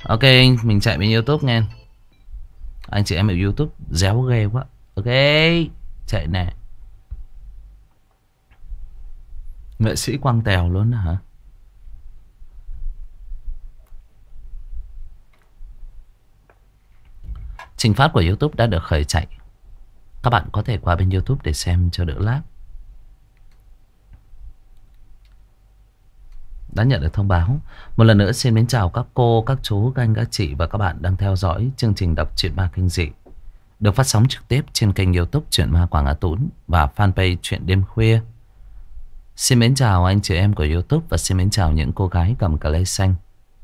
Ok, mình chạy bên YouTube nghe. Anh chị em ở YouTube réo ghê quá. Ok, chạy nè. Nghệ sĩ Quang Tèo luôn hả? Trình phát của YouTube đã được khởi chạy. Các bạn có thể qua bên YouTube để xem cho đỡ lag. Đã nhận được thông báo. Một lần nữa xin mến chào các cô, các chú, các anh, các chị và các bạn đang theo dõi chương trình đọc truyện ma kinh dị được phát sóng trực tiếp trên kênh YouTube Truyện Ma Quảng Á Tún và fanpage Truyện Đêm Khuya. Xin mến chào anh chị em của YouTube và xin mến chào những cô gái cầm cà lê xanh.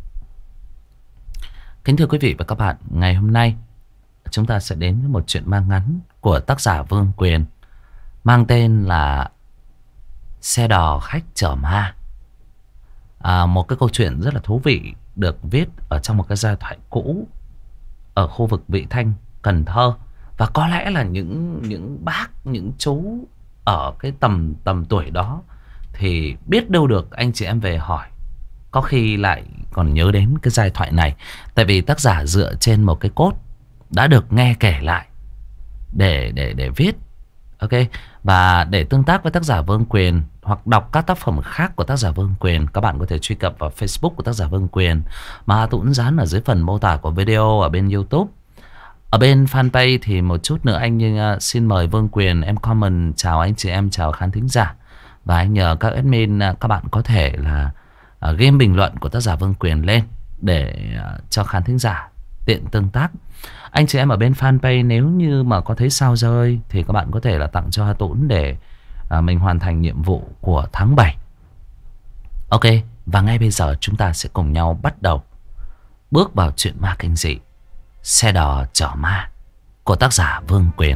Kính thưa quý vị và các bạn, ngày hôm nay chúng ta sẽ đến với một chuyện ma ngắn của tác giả Vương Quyền mang tên là Xe đò khách chở ma. Một cái câu chuyện rất là thú vị được viết ở trong một cái giai thoại cũ ở khu vực Vị Thanh, Cần Thơ. Và có lẽ là những bác, những chú ở cái tầm tuổi đó thì biết đâu được anh chị em về hỏi, có khi lại còn nhớ đến cái giai thoại này. Tại vì tác giả dựa trên một cái cốt đã được nghe kể lại để viết. Ok, và để tương tác với tác giả Vương Quyền hoặc đọc các tác phẩm khác của tác giả Vương Quyền, các bạn có thể truy cập vào Facebook của tác giả Vương Quyền mà Tũng dán ở dưới phần mô tả của video ở bên YouTube. Ở bên fanpage thì một chút nữa anh xin mời Vương Quyền em comment chào anh chị em, chào khán thính giả. Và anh nhờ các admin các bạn có thể là game bình luận của tác giả Vương Quyền lên để cho khán thính giả tiện tương tác. Anh chị em ở bên fanpage nếu như mà có thấy sao rơi thì các bạn có thể là tặng cho Hà Tũng để mình hoàn thành nhiệm vụ của tháng 7. Ok, và ngay bây giờ chúng ta sẽ cùng nhau bắt đầu bước vào chuyện ma kinh dị Xe đò chở ma của tác giả Vương Quyền.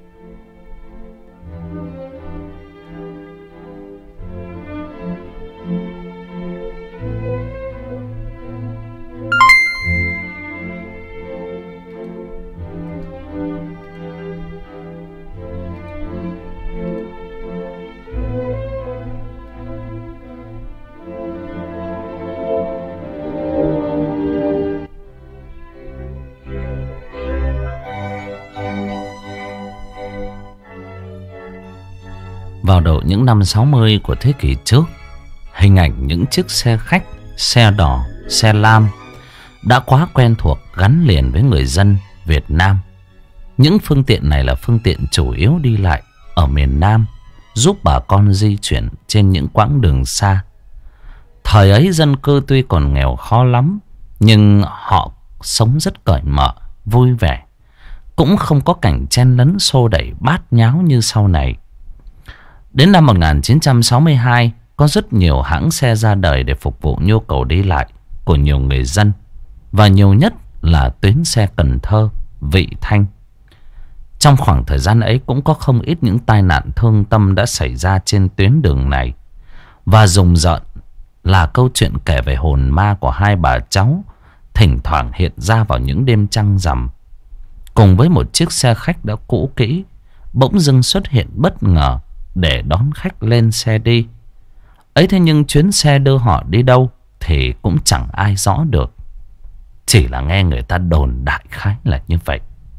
Vào đầu những năm 60 của thế kỷ trước, hình ảnh những chiếc xe khách, xe đò, xe lam đã quá quen thuộc gắn liền với người dân Việt Nam. Những phương tiện này là phương tiện chủ yếu đi lại ở miền Nam, giúp bà con di chuyển trên những quãng đường xa. Thời ấy dân cư tuy còn nghèo khó lắm, nhưng họ sống rất cởi mở, vui vẻ, cũng không có cảnh chen lấn xô đẩy bát nháo như sau này. Đến năm 1962, có rất nhiều hãng xe ra đời để phục vụ nhu cầu đi lại của nhiều người dân. Và nhiều nhất là tuyến xe Cần Thơ, Vị Thanh. Trong khoảng thời gian ấy cũng có không ít những tai nạn thương tâm đã xảy ra trên tuyến đường này. Và rùng rợn là câu chuyện kể về hồn ma của hai bà cháu thỉnh thoảng hiện ra vào những đêm trăng rằm. Cùng với một chiếc xe khách đã cũ kỹ bỗng dưng xuất hiện bất ngờ để đón khách lên xe đi. Ấy thế nhưng chuyến xe đưa họ đi đâu thì cũng chẳng ai rõ được. Chỉ là nghe người ta đồn đại khái là như vậy.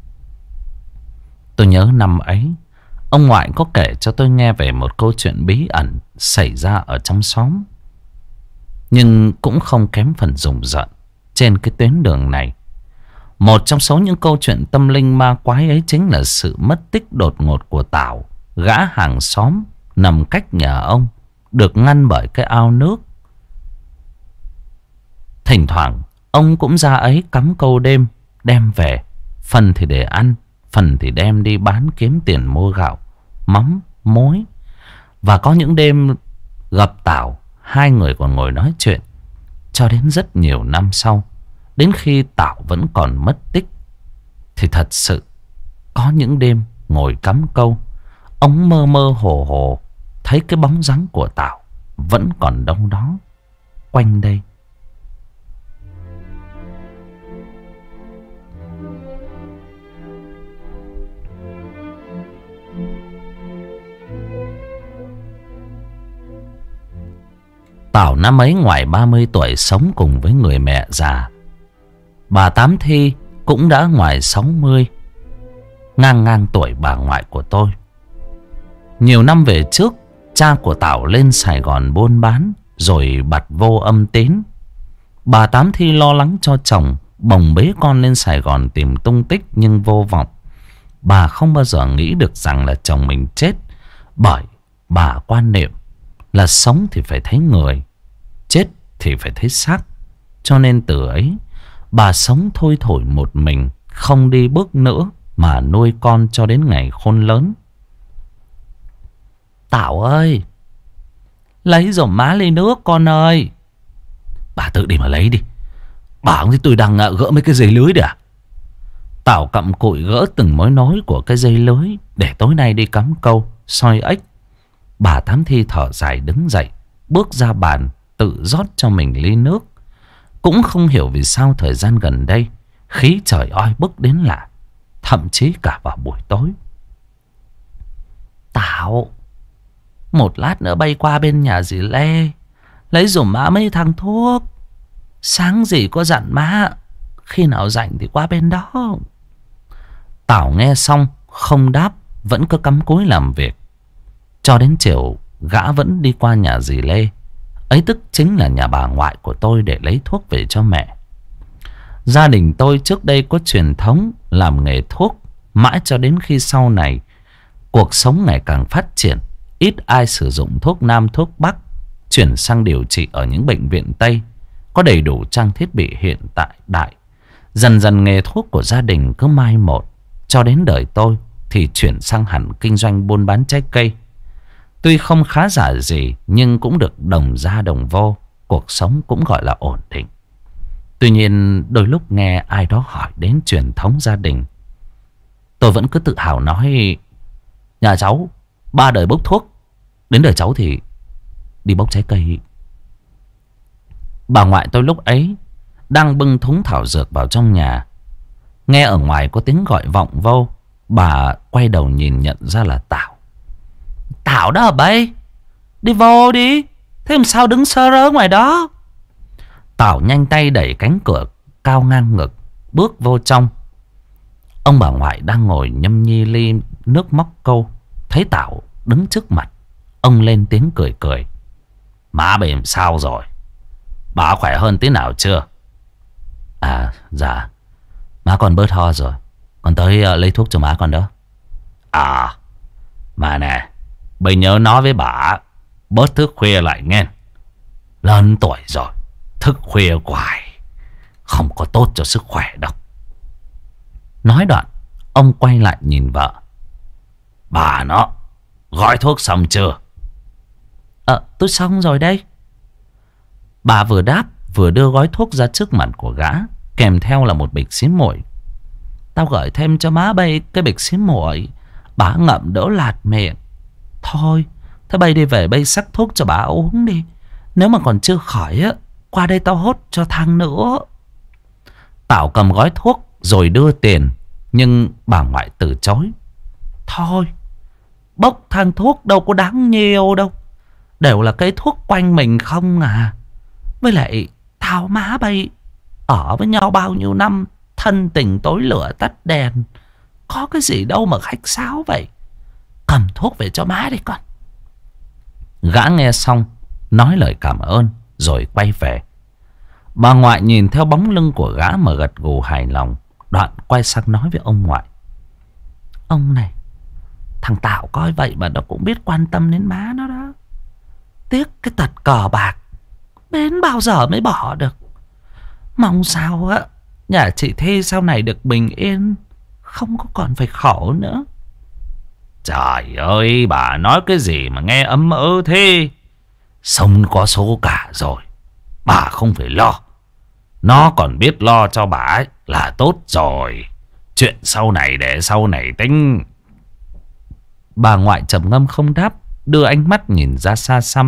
Tôi nhớ năm ấy, ông ngoại có kể cho tôi nghe về một câu chuyện bí ẩn xảy ra ở trong xóm, nhưng cũng không kém phần rùng rợn trên cái tuyến đường này. Một trong số những câu chuyện tâm linh ma quái ấy chính là sự mất tích đột ngột của Tảo, gã hàng xóm nằm cách nhà ông, được ngăn bởi cái ao nước. Thỉnh thoảng ông cũng ra ấy cắm câu đêm đem về, phần thì để ăn, phần thì đem đi bán kiếm tiền mua gạo, mắm, muối. Và có những đêm gặp Tảo, hai người còn ngồi nói chuyện cho đến rất nhiều năm sau. Đến khi Tảo vẫn còn mất tích thì thật sự có những đêm ngồi cắm câu, ông mơ mơ hồ hồ thấy cái bóng dáng của Tảo vẫn còn đâu đó quanh đây. Tảo năm ấy ngoài 30 tuổi, sống cùng với người mẹ già. Bà Tám Thi cũng đã ngoài 60, ngang ngang tuổi bà ngoại của tôi. Nhiều năm về trước, cha của Tảo lên Sài Gòn buôn bán rồi bặt vô âm tín. Bà Tám Thi lo lắng cho chồng, bồng bế con lên Sài Gòn tìm tung tích nhưng vô vọng. Bà không bao giờ nghĩ được rằng là chồng mình chết, bởi bà quan niệm là sống thì phải thấy người, chết thì phải thấy xác. Cho nên từ ấy bà sống thôi thổi một mình, không đi bước nữa mà nuôi con cho đến ngày khôn lớn. Tảo ơi, lấy giùm má ly nước con ơi. Bà tự đi mà lấy đi. Bà không thấy tôi đang gỡ mấy cái dây lưới đấy à? Tảo cặm cụi gỡ từng mối nối của cái dây lưới để tối nay đi cắm câu, soi ếch. Bà Tám Thi thở dài đứng dậy, bước ra bàn, tự rót cho mình ly nước. Cũng không hiểu vì sao thời gian gần đây khí trời oi bức đến lạ, thậm chí cả vào buổi tối. Tảo, một lát nữa bay qua bên nhà dì Lê, lấy giùm má mấy thằng thuốc. Sáng dì có dặn má khi nào rảnh thì qua bên đó. Tảo nghe xong không đáp, vẫn cứ cắm cúi làm việc. Cho đến chiều gã vẫn đi qua nhà dì Lê, ấy tức chính là nhà bà ngoại của tôi, để lấy thuốc về cho mẹ. Gia đình tôi trước đây có truyền thống làm nghề thuốc, mãi cho đến khi sau này cuộc sống ngày càng phát triển, ít ai sử dụng thuốc Nam thuốc Bắc, chuyển sang điều trị ở những bệnh viện Tây có đầy đủ trang thiết bị hiện đại. Dần dần nghề thuốc của gia đình cứ mai một, cho đến đời tôi thì chuyển sang hẳn kinh doanh buôn bán trái cây. Tuy không khá giả gì nhưng cũng được đồng ra đồng vô, cuộc sống cũng gọi là ổn định. Tuy nhiên đôi lúc nghe ai đó hỏi đến truyền thống gia đình, tôi vẫn cứ tự hào nói: nhà cháu 3 đời bốc thuốc, đến đời cháu thì đi bốc trái cây. Bà ngoại tôi lúc ấy đang bưng thúng thảo dược vào trong nhà, nghe ở ngoài có tiếng gọi vọng vô. Bà quay đầu nhìn nhận ra là Tảo. Tảo đó hả bay? Đi vô đi, thế làm sao đứng sơ rớ ngoài đó? Tảo nhanh tay đẩy cánh cửa cao ngang ngực, bước vô trong. Ông bà ngoại đang ngồi nhâm nhi ly nước móc câu, thấy Tảo đứng trước mặt, ông lên tiếng cười cười: má bị làm sao rồi? Bà khỏe hơn tí nào chưa? À dạ, má còn bớt ho rồi, con tới lấy thuốc cho má con đó. À mà nè, bây nhớ nói với bà bớt thức khuya lại nghe. Lớn tuổi rồi, thức khuya hoài không có tốt cho sức khỏe đâu. Nói đoạn ông quay lại nhìn vợ: bà nó gói thuốc xong chưa? Tôi xong rồi đây. Bà vừa đáp vừa đưa gói thuốc ra trước mặt của gã, kèm theo là một bịch xí muội. Tao gửi thêm cho má bây cái bịch xí muội, bà ngậm đỡ lạt miệng. Thôi, thế bây đi về bây sắc thuốc cho bà uống đi. Nếu mà còn chưa khỏi á, qua đây tao hốt cho thằng nữa. Tảo cầm gói thuốc rồi đưa tiền, nhưng bà ngoại từ chối. Thôi, bốc thang thuốc đâu có đáng nhiều đâu, đều là cái thuốc quanh mình không à. Với lại tao má bây ở với nhau bao nhiêu năm, thân tình tối lửa tắt đèn, có cái gì đâu mà khách sáo vậy. Cầm thuốc về cho má đi con. Gã nghe xong nói lời cảm ơn rồi quay về. Bà ngoại nhìn theo bóng lưng của gã mà gật gù hài lòng, đoạn quay sang nói với ông ngoại: ông này, thằng Tảo coi vậy mà nó cũng biết quan tâm đến má nó đó. Tiếc cái tật cờ bạc, đến bao giờ mới bỏ được. Mong sao á nhà chị Thi sau này được bình yên, không có còn phải khổ nữa. Trời ơi, bà nói cái gì mà nghe ấm ớ thế? Sông có số cả rồi, bà không phải lo. Nó còn biết lo cho bà ấy là tốt rồi. Chuyện sau này để sau này tính. Bà ngoại trầm ngâm không đáp, đưa ánh mắt nhìn ra xa xăm.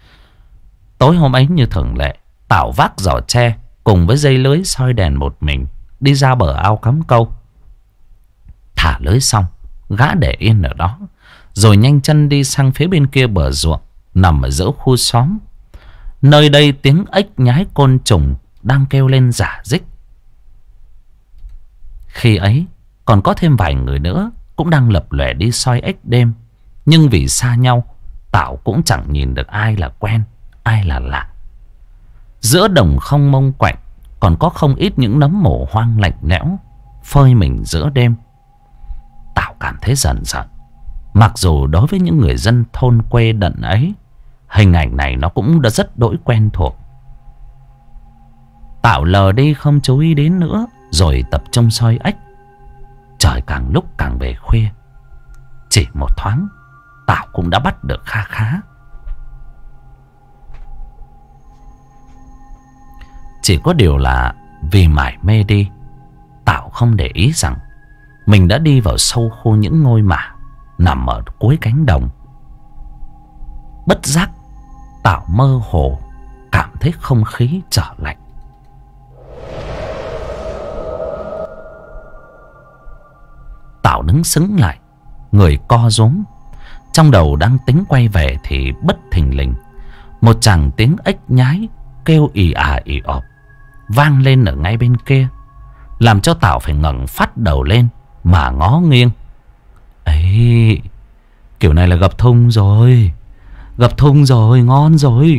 Tối hôm ấy như thường lệ, Tảo vác giỏ tre cùng với dây lưới soi đèn một mình đi ra bờ ao cắm câu. Thả lưới xong, gã để yên ở đó, rồi nhanh chân đi sang phía bên kia bờ ruộng nằm ở giữa khu xóm. Nơi đây tiếng ếch nhái côn trùng đang kêu lên rả rích. Khi ấy còn có thêm vài người nữa cũng đang lập lòe đi soi ếch đêm. Nhưng vì xa nhau, Tảo cũng chẳng nhìn được ai là quen, ai là lạ. Giữa đồng không mông quạnh còn có không ít những nấm mồ hoang lạnh lẽo phơi mình giữa đêm. Tảo cảm thấy dần dần, mặc dù đối với những người dân thôn quê đận ấy, hình ảnh này nó cũng đã rất đỗi quen thuộc. Tảo lờ đi không chú ý đến nữa, rồi tập trung soi ếch. Trời càng lúc càng về khuya. Chỉ một thoáng, Tảo cũng đã bắt được kha khá. Chỉ có điều là vì mải mê đi, Tảo không để ý rằng mình đã đi vào sâu khu những ngôi mả nằm ở cuối cánh đồng. Bất giác, Tảo mơ hồ cảm thấy không khí trở lạnh. Tảo đứng sững lại, người co rúm. Trong đầu đang tính quay về thì bất thình lình một tràng tiếng ếch nhái kêu ì ì ọp vang lên ở ngay bên kia, làm cho Tảo phải ngẩng phát đầu lên mà ngó nghiêng. Ấy, kiểu này là gặp thung rồi. Gặp thung rồi, ngon rồi.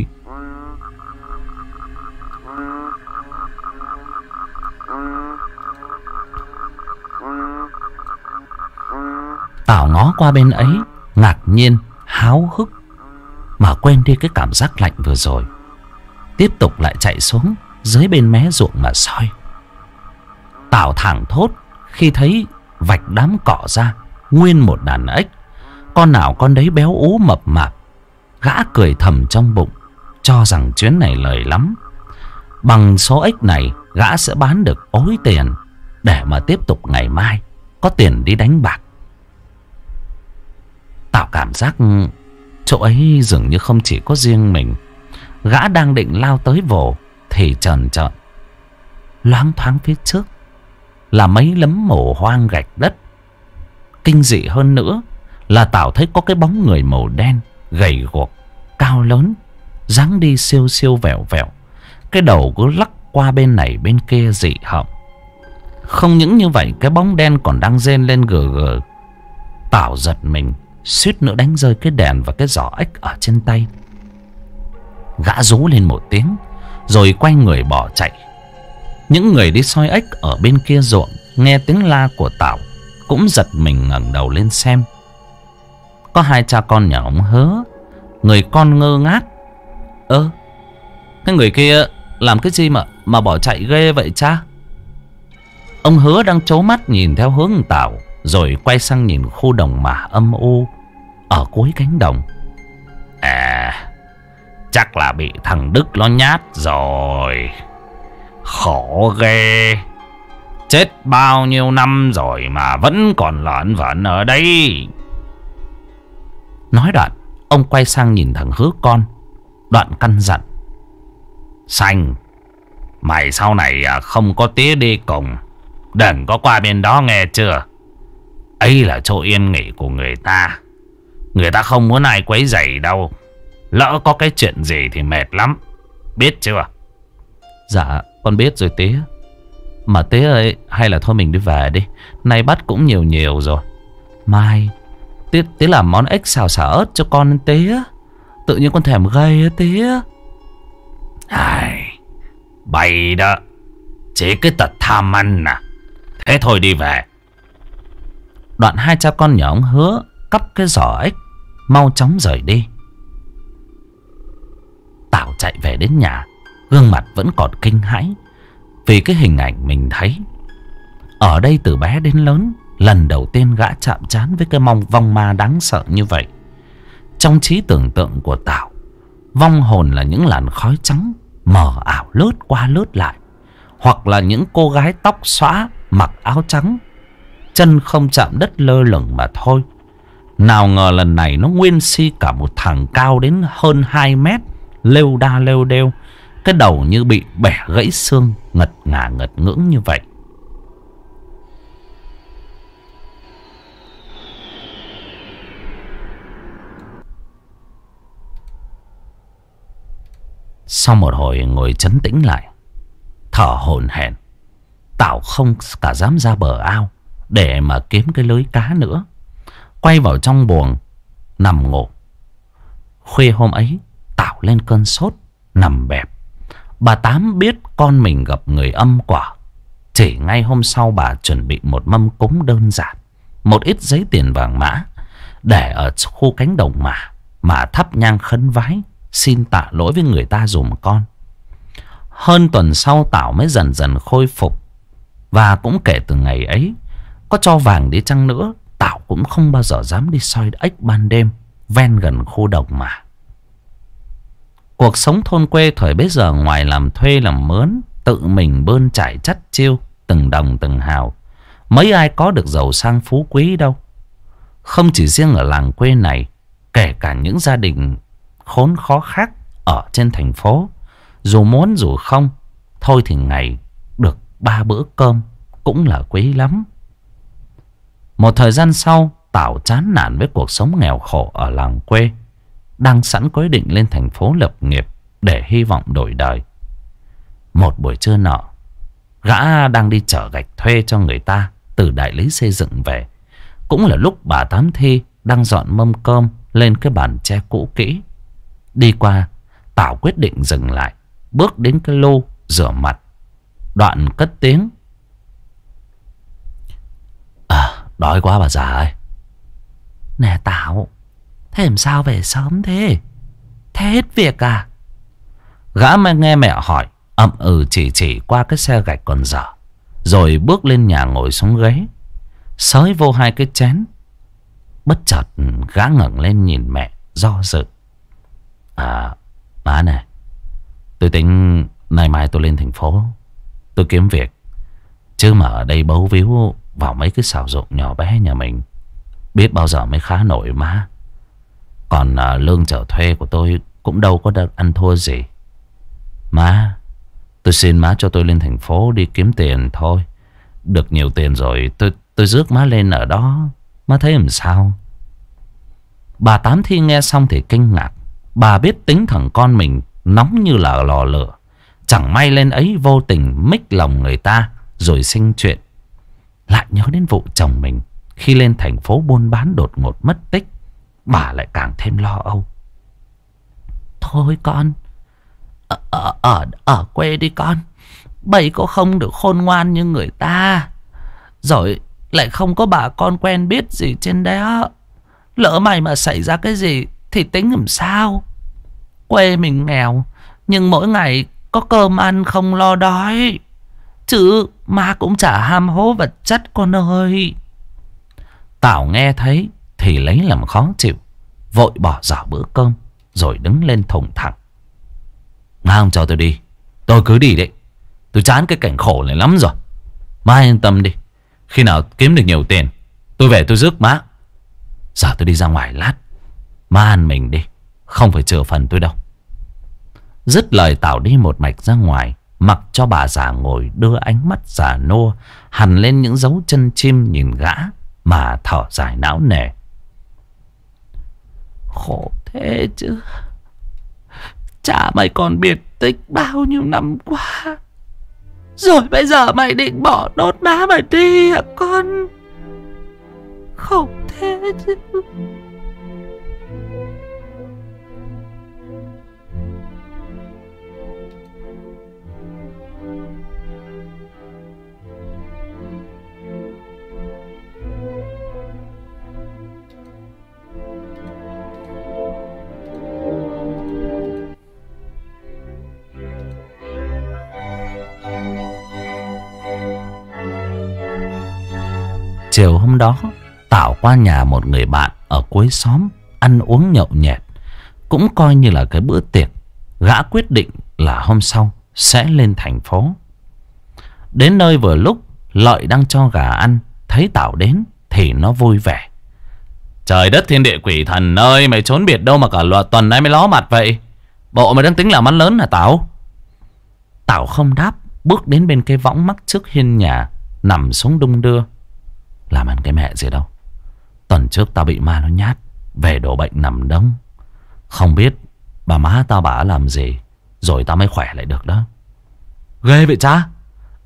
Tảo ngó qua bên ấy, ngạc nhiên, háo hức, mà quên đi cái cảm giác lạnh vừa rồi. Tiếp tục lại chạy xuống dưới bên mé ruộng mà soi. Tảo thảng thốt khi thấy vạch đám cỏ ra nguyên một đàn ếch, con nào con đấy béo ú mập mạp. Gã cười thầm trong bụng, cho rằng chuyến này lời lắm. Bằng số ếch này, gã sẽ bán được ối tiền để mà tiếp tục ngày mai có tiền đi đánh bạc. Tảo cảm giác chỗ ấy dường như không chỉ có riêng mình. Gã đang định lao tới vồ thì chần chợt, loáng thoáng phía trước là mấy lấm mồ hoang gạch đất. Kinh dị hơn nữa là Tảo thấy có cái bóng người màu đen, gầy guộc, cao lớn, dáng đi siêu siêu vẹo vẹo. Cái đầu cứ lắc qua bên này bên kia dị hợm. Không những như vậy, cái bóng đen còn đang rên lên gừ gừ. Tảo giật mình, suýt nữa đánh rơi cái đèn và cái giỏ ếch ở trên tay. Gã rú lên một tiếng rồi quay người bỏ chạy. Những người đi soi ếch ở bên kia ruộng nghe tiếng la của Tảo cũng giật mình ngẩng đầu lên xem. Có hai cha con nhà ông Hứa. Người con ngơ ngác: Ơ, cái người kia làm cái gì mà bỏ chạy ghê vậy cha? Ông Hứa đang trố mắt nhìn theo hướng Tảo, rồi quay sang nhìn khu đồng mả âm u ở cuối cánh đồng. À, chắc là bị thằng Đức nó nhát rồi. Khổ ghê. Chết bao nhiêu năm rồi mà vẫn còn lởn vởn ở đây. Nói đoạn, ông quay sang nhìn thằng Hứa con, đoạn căn dặn: Xanh, mày sau này không có tía đi cùng, đừng có qua bên đó nghe chưa? Ấy là chỗ yên nghỉ của người ta. Người ta không muốn ai quấy rầy đâu. Lỡ có cái chuyện gì thì mệt lắm, biết chưa? Dạ, con biết rồi tía. Mà tía ơi, hay là thôi mình đi về đi. Nay bắt cũng nhiều nhiều rồi. Mai tía làm món ếch xào xả ớt cho con tía. Tự nhiên con thèm gây á tía. Ai, bày đó, chỉ cái tật tham ăn à. Thế thôi đi về. Đoạn hai cha con nhà ông Hứa cắp cái giỏ ếch mau chóng rời đi. Tảo chạy về đến nhà, gương mặt vẫn còn kinh hãi vì cái hình ảnh mình thấy. Ở đây từ bé đến lớn, lần đầu tiên gã chạm trán với cái vong ma đáng sợ như vậy. Trong trí tưởng tượng của Tảo, vong hồn là những làn khói trắng mờ ảo lướt qua lướt lại, hoặc là những cô gái tóc xõa mặc áo trắng, chân không chạm đất lơ lửng mà thôi. Nào ngờ lần này nó nguyên si cả một thằng cao đến hơn 2 mét, lêu đa lêu đêu, cái đầu như bị bẻ gãy xương, ngật ngả ngật ngưỡng như vậy. Sau một hồi ngồi trấn tĩnh lại, thở hổn hển, Tảo không cả dám ra bờ ao để mà kiếm cái lưới cá nữa. Quay vào trong buồng nằm ngủ. Khuya hôm ấy Tảo lên cơn sốt, nằm bẹp. Bà Tám biết con mình gặp người âm quả. Chỉ ngay hôm sau bà chuẩn bị một mâm cúng đơn giản, một ít giấy tiền vàng mã, để ở khu cánh đồng mà thắp nhang khấn vái, xin tạ lỗi với người ta dùm con. Hơn tuần sau Tảo mới dần dần khôi phục. Và cũng kể từ ngày ấy, có cho vàng đi chăng nữa, Tảo cũng không bao giờ dám đi soi ếch ban đêm ven gần khu đồng mà. Cuộc sống thôn quê thời bấy giờ ngoài làm thuê làm mướn, tự mình bươn trải chắt chiêu, từng đồng từng hào, mấy ai có được giàu sang phú quý đâu. Không chỉ riêng ở làng quê này, kể cả những gia đình khốn khó khác ở trên thành phố, dù muốn dù không, thôi thì ngày được 3 bữa cơm cũng là quý lắm. Một thời gian sau, Tảo chán nản với cuộc sống nghèo khổ ở làng quê, đang sẵn quyết định lên thành phố lập nghiệp để hy vọng đổi đời. Một buổi trưa nọ, gã đang đi chở gạch thuê cho người ta từ đại lý xây dựng về. Cũng là lúc bà Tám Thi đang dọn mâm cơm lên cái bàn tre cũ kỹ. Đi qua, Tảo quyết định dừng lại, bước đến cái lô rửa mặt, đoạn cất tiếng: đói quá bà già ơi. Nè Tảo, thế làm sao về sớm thế? Thế hết việc à? Gã mà nghe mẹ hỏi, ậm ừ chỉ qua cái xe gạch còn dở, rồi bước lên nhà ngồi xuống ghế, xới vô 2 cái chén. Bất chợt gã ngẩng lên nhìn mẹ do dự: má này, tôi tính nay mai tôi lên thành phố, tôi kiếm việc, chứ mà ở đây bấu víu vào mấy cái xào ruộng nhỏ bé nhà mình, biết bao giờ mới khá nổi má. Còn lương chở thuê của tôi cũng đâu có được ăn thua gì. Má, tôi xin má cho tôi lên thành phố đi kiếm tiền thôi. Được nhiều tiền rồi tôi rước má lên ở đó, má thấy làm sao? Bà Tám Thi nghe xong thì kinh ngạc. Bà biết tính thằng con mình nóng như là lò lửa, chẳng may lên ấy vô tình mích lòng người ta rồi sinh chuyện. Lại nhớ đến vụ chồng mình khi lên thành phố buôn bán đột ngột mất tích, bà lại càng thêm lo âu. Thôi con, ở quê đi con. Bầy có không được khôn ngoan như người ta, rồi lại không có bà con quen biết gì trên đó. Lỡ mày mà xảy ra cái gì thì tính làm sao? Quê mình nghèo, nhưng mỗi ngày có cơm ăn không lo đói, chứ má cũng chả ham hố vật chất con ơi. Tảo nghe thấy thì lấy làm khó chịu, vội bỏ dở bữa cơm rồi đứng lên thùng thẳng: má không cho tôi đi, tôi cứ đi đấy. Tôi chán cái cảnh khổ này lắm rồi. Má yên tâm đi, khi nào kiếm được nhiều tiền tôi về tôi rước má. Giờ tôi đi ra ngoài lát, má ăn mình đi, không phải chừa phần tôi đâu. Dứt lời Tảo đi một mạch ra ngoài, mặc cho bà già ngồi đưa ánh mắt già nua hằn lên những dấu chân chim nhìn gã mà thở dài não nề. Khổ thế chứ, chả mày còn biệt tích bao nhiêu năm qua, rồi bây giờ mày định bỏ đốt má mày đi hả con? Khổ thế chứ. Chiều hôm đó, Tảo qua nhà một người bạn ở cuối xóm ăn uống nhậu nhẹt, cũng coi như là cái bữa tiệc. Gã quyết định là hôm sau sẽ lên thành phố. Đến nơi vừa lúc Lợi đang cho gà ăn, thấy Tảo đến thì nó vui vẻ: trời đất thiên địa quỷ thần ơi, mày trốn biệt đâu mà cả loạt tuần nay mới ló mặt vậy? Bộ mày đang tính làm ăn lớn hả Tảo? Tảo không đáp, bước đến bên cái võng mắc trước hiên nhà, nằm xuống đung đưa. Làm ăn cái mẹ gì đâu, tuần trước tao bị ma nó nhát, về đổ bệnh nằm đống. Không biết bà má tao bà làm gì rồi tao mới khỏe lại được đó. Ghê vậy cha?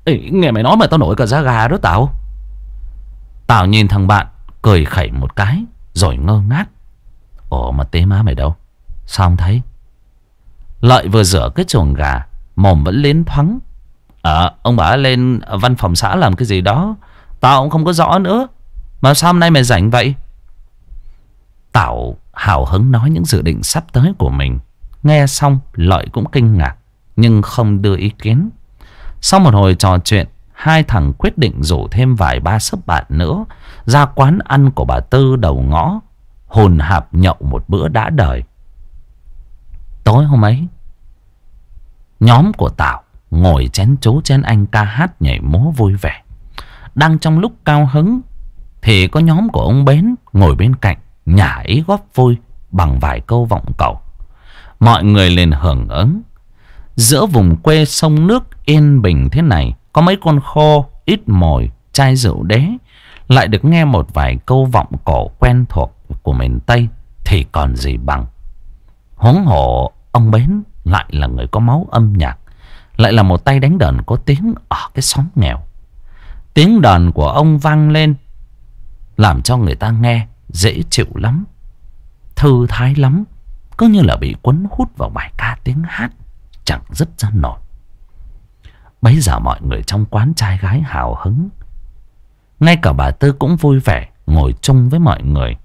Ê, nghe mày nói mà tao nổi cả da gà đó Tảo. Tảo nhìn thằng bạn cười khẩy một cái rồi ngơ ngác. Ồ mà tế má mày đâu? Sao không thấy? Lợi vừa rửa cái chuồng gà, mồm vẫn liến thoáng. Ông bảo lên văn phòng xã làm cái gì đó, tao cũng không có rõ nữa. Mà sao hôm nay mày rảnh vậy? Tảo hào hứng nói những dự định sắp tới của mình. Nghe xong Lợi cũng kinh ngạc nhưng không đưa ý kiến. Sau một hồi trò chuyện, hai thằng quyết định rủ thêm vài ba sấp bạn nữa ra quán ăn của bà Tư đầu ngõ, hồn hạp nhậu một bữa đã đời. Tối hôm ấy, nhóm của Tảo ngồi chén chú chén anh ca hát nhảy múa vui vẻ. Đang trong lúc cao hứng thì có nhóm của ông Bến ngồi bên cạnh nhả ý góp vui bằng vài câu vọng cầu. Mọi người liền hưởng ứng. Giữa vùng quê sông nước yên bình thế này, có mấy con khô, ít mồi, chai rượu đế, lại được nghe một vài câu vọng cổ quen thuộc của miền Tây thì còn gì bằng. Huống hồ ông Bến lại là người có máu âm nhạc, lại là một tay đánh đờn có tiếng ở cái xóm nghèo. Tiếng đờn của ông vang lên làm cho người ta nghe dễ chịu lắm, thư thái lắm, cứ như là bị cuốn hút vào bài ca tiếng hát chẳng dứt ra nổi. Bấy giờ mọi người trong quán trai gái hào hứng, ngay cả bà Tư cũng vui vẻ ngồi chung với mọi người.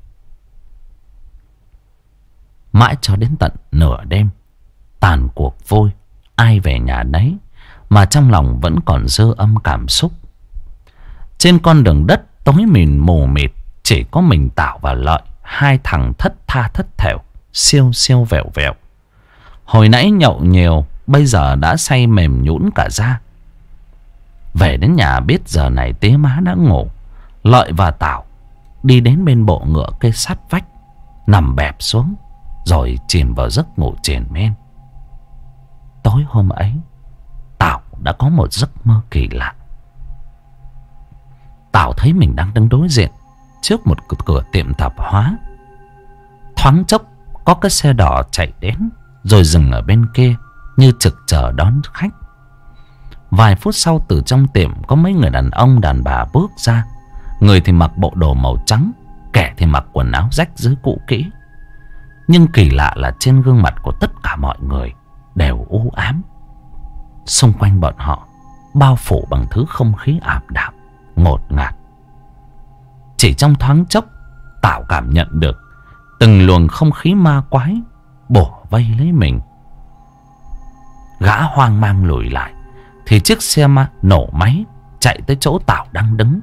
Mãi cho đến tận nửa đêm, tàn cuộc vui, ai về nhà nấy, mà trong lòng vẫn còn dư âm cảm xúc. Trên con đường đất tối mịn mù mịt, chỉ có mình Tảo và Lợi, hai thằng thất tha thất thểu, siêu siêu vẹo vẹo. Hồi nãy nhậu nhiều, bây giờ đã say mềm nhũn cả da. Về đến nhà biết giờ này tía má đã ngủ, Lợi và Tảo đi đến bên bộ ngựa kê sát vách, nằm bẹp xuống rồi chìm vào giấc ngủ triền miên. Tối hôm ấy, Tảo đã có một giấc mơ kỳ lạ. Tảo thấy mình đang đứng đối diện trước một cửa tiệm tạp hóa. Thoáng chốc có cái xe đỏ chạy đến rồi dừng ở bên kia như trực chờ đón khách. Vài phút sau, từ trong tiệm có mấy người đàn ông đàn bà bước ra. Người thì mặc bộ đồ màu trắng, kẻ thì mặc quần áo rách rưới cũ kỹ. Nhưng kỳ lạ là trên gương mặt của tất cả mọi người đều u ám. Xung quanh bọn họ bao phủ bằng thứ không khí ảm đạm, ngột ngạt. Chỉ trong thoáng chốc, Tảo cảm nhận được từng luồng không khí ma quái bổ vây lấy mình. Gã hoang mang lùi lại thì chiếc xe ma nổ máy chạy tới chỗ Tảo đang đứng.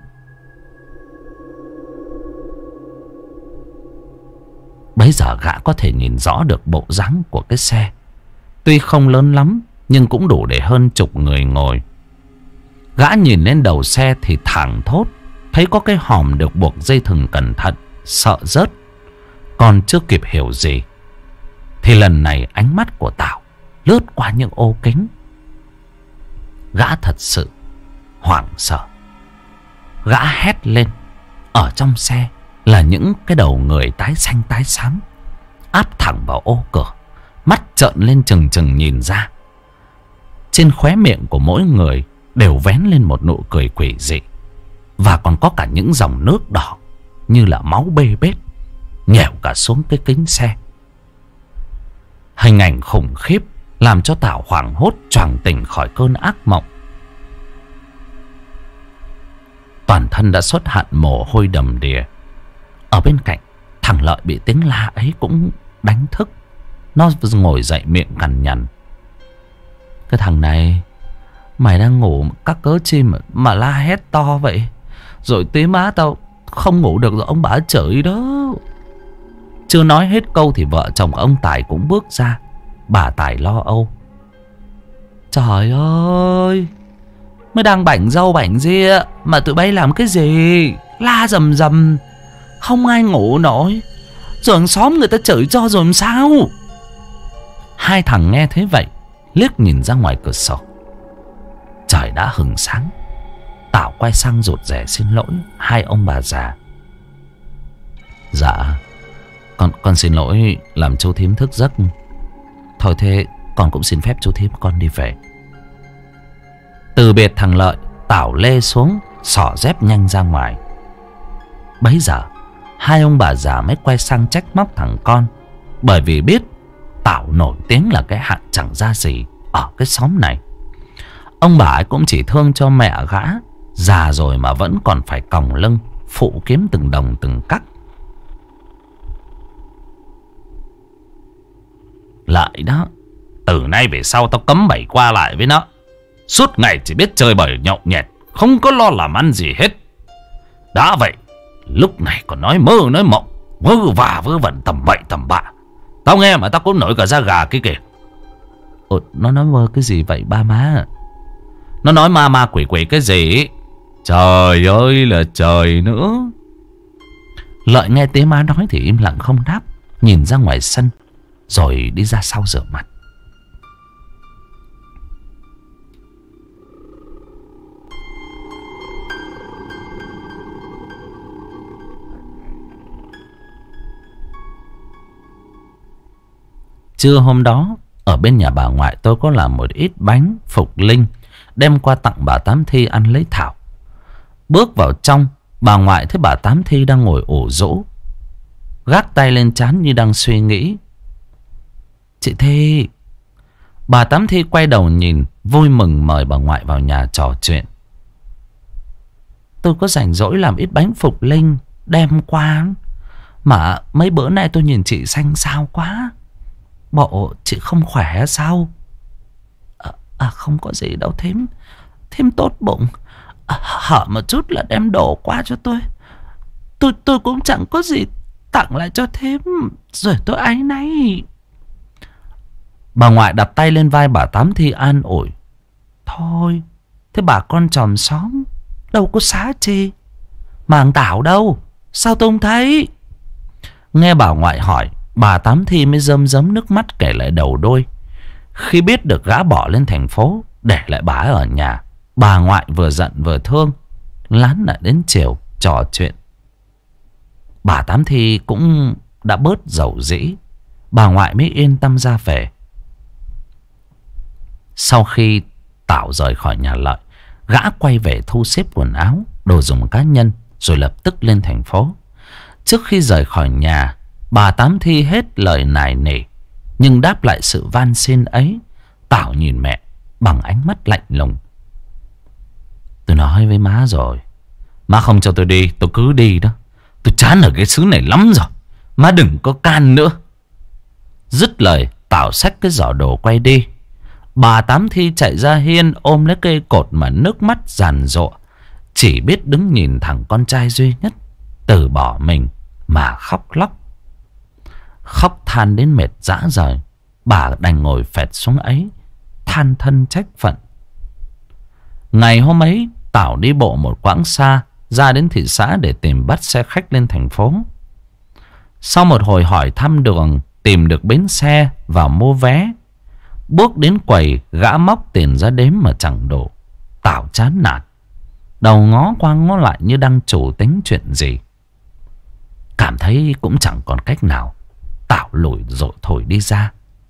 Bấy giờ gã có thể nhìn rõ được bộ dáng của cái xe. Tuy không lớn lắm nhưng cũng đủ để hơn chục người ngồi. Gã nhìn lên đầu xe thì thảng thốt, thấy có cái hòm được buộc dây thừng cẩn thận, sợ rớt. Còn chưa kịp hiểu gì thì lần này ánh mắt của Tảo lướt qua những ô kính. Gã thật sự hoảng sợ. Gã hét lên. Ở trong xe là những cái đầu người tái xanh tái xám, áp thẳng vào ô cửa, mắt trợn lên trừng trừng nhìn ra. Trên khóe miệng của mỗi người đều vén lên một nụ cười quỷ dị. Và còn có cả những dòng nước đỏ như là máu bê bết nhèo cả xuống cái kính xe. Hình ảnh khủng khiếp làm cho Tảo hoảng hốt choàng tỉnh khỏi cơn ác mộng. Toàn thân đã xuất hạn mồ hôi đầm đìa. Ở bên cạnh, thằng Lợi bị tiếng la ấy cũng đánh thức. Nó ngồi dậy miệng cằn nhằn. Cái thằng này, mày đang ngủ các cớ chi mà la hét to vậy? Rồi tí má tao không ngủ được rồi ông bà chửi đó. Chưa nói hết câu thì vợ chồng ông Tài cũng bước ra. Bà Tài lo âu. Trời ơi, mới đang bảnh rau bảnh ria mà tụi bay làm cái gì? La rầm rầm, không ai ngủ nổi. Rồi hàng xóm người ta chửi cho rồi làm sao? Hai thằng nghe thế vậy liếc nhìn ra ngoài cửa sổ. Trời đã hừng sáng. Tảo quay sang rụt rè xin lỗi hai ông bà già. Dạ, con xin lỗi làm chú thím thức giấc. Thôi thế con cũng xin phép chú thím con đi về. Từ biệt thằng Lợi, Tảo lê xuống, xỏ dép nhanh ra ngoài. Bấy giờ hai ông bà già mới quay sang trách móc thằng con, bởi vì biết Tảo nổi tiếng là cái hạng chẳng ra gì ở cái xóm này. Ông bà ấy cũng chỉ thương cho mẹ gã già rồi mà vẫn còn phải còng lưng phụ kiếm từng đồng từng cắc. Lại đó, từ nay về sau tao cấm bày qua lại với nó. Suốt ngày chỉ biết chơi bời nhậu nhẹt, không có lo làm ăn gì hết. Đã vậy, lúc này còn nói mơ nói mộng, vớ vẩn tầm bậy tầm bạ. Tao nghe mà tao cũng nổi cả da gà kia kìa. Ồ, nó nói mơ cái gì vậy ba má? Nó nói ma quỷ cái gì? Trời ơi là trời nữa. Lợi nghe tiếng má nói thì im lặng không đáp, nhìn ra ngoài sân rồi đi ra sau rửa mặt. Trưa hôm đó, ở bên nhà bà ngoại tôi có làm một ít bánh phục linh đem qua tặng bà Tám Thi ăn lấy thảo. Bước vào trong, bà ngoại thấy bà Tám Thi đang ngồi ủ rũ, gác tay lên trán như đang suy nghĩ. Chị Thi. Bà Tám Thi quay đầu nhìn, vui mừng mời bà ngoại vào nhà trò chuyện. Tôi có rảnh rỗi làm ít bánh phục linh đem qua, mà mấy bữa nay tôi nhìn chị xanh xao quá. Bộ chị không khỏe sao? Không có gì đâu thím. Thím tốt bụng. Hở một chút là đem đồ qua cho tôi. Tôi cũng chẳng có gì tặng lại cho thím, rồi tôi áy náy. Bà ngoại đặt tay lên vai bà Tám Thi an ủi. Thôi, thế bà con chòm xóm đâu có xá chi. Mà thằng Tảo đâu? Sao tôi không thấy? Nghe bà ngoại hỏi, bà Tám Thi mới rơm rớm nước mắt kể lại đầu đôi. Khi biết được gã bỏ lên thành phố, để lại bà ở nhà, bà ngoại vừa giận vừa thương. Lát lại đến chiều trò chuyện, bà Tám Thi cũng đã bớt dầu dĩ. Bà ngoại mới yên tâm ra về. Sau khi Tảo rời khỏi nhà Lợi, gã quay về thu xếp quần áo, đồ dùng cá nhân, rồi lập tức lên thành phố. Trước khi rời khỏi nhà, bà Tám Thi hết lời nài nỉ, nhưng đáp lại sự van xin ấy, Tảo nhìn mẹ bằng ánh mắt lạnh lùng. Tôi nói với má rồi, má không cho tôi đi, tôi cứ đi đó. Tôi chán ở cái xứ này lắm rồi, má đừng có can nữa. Dứt lời, Tảo xách cái giỏ đồ quay đi. Bà Tám Thi chạy ra hiên ôm lấy cây cột mà nước mắt giàn giụa, chỉ biết đứng nhìn thằng con trai duy nhất từ bỏ mình mà khóc lóc. Khóc than đến mệt rã rời, bà đành ngồi phẹt xuống ấy, than thân trách phận. Ngày hôm ấy, Tảo đi bộ một quãng xa ra đến thị xã để tìm bắt xe khách lên thành phố. Sau một hồi hỏi thăm đường, tìm được bến xe vào mua vé. Bước đến quầy, gã móc tiền ra đếm mà chẳng đủ. Tảo chán nản, đầu ngó qua ngó lại như đang chủ tính chuyện gì. Cảm thấy cũng chẳng còn cách nào, Tảo lủi rồi thổi đi ra.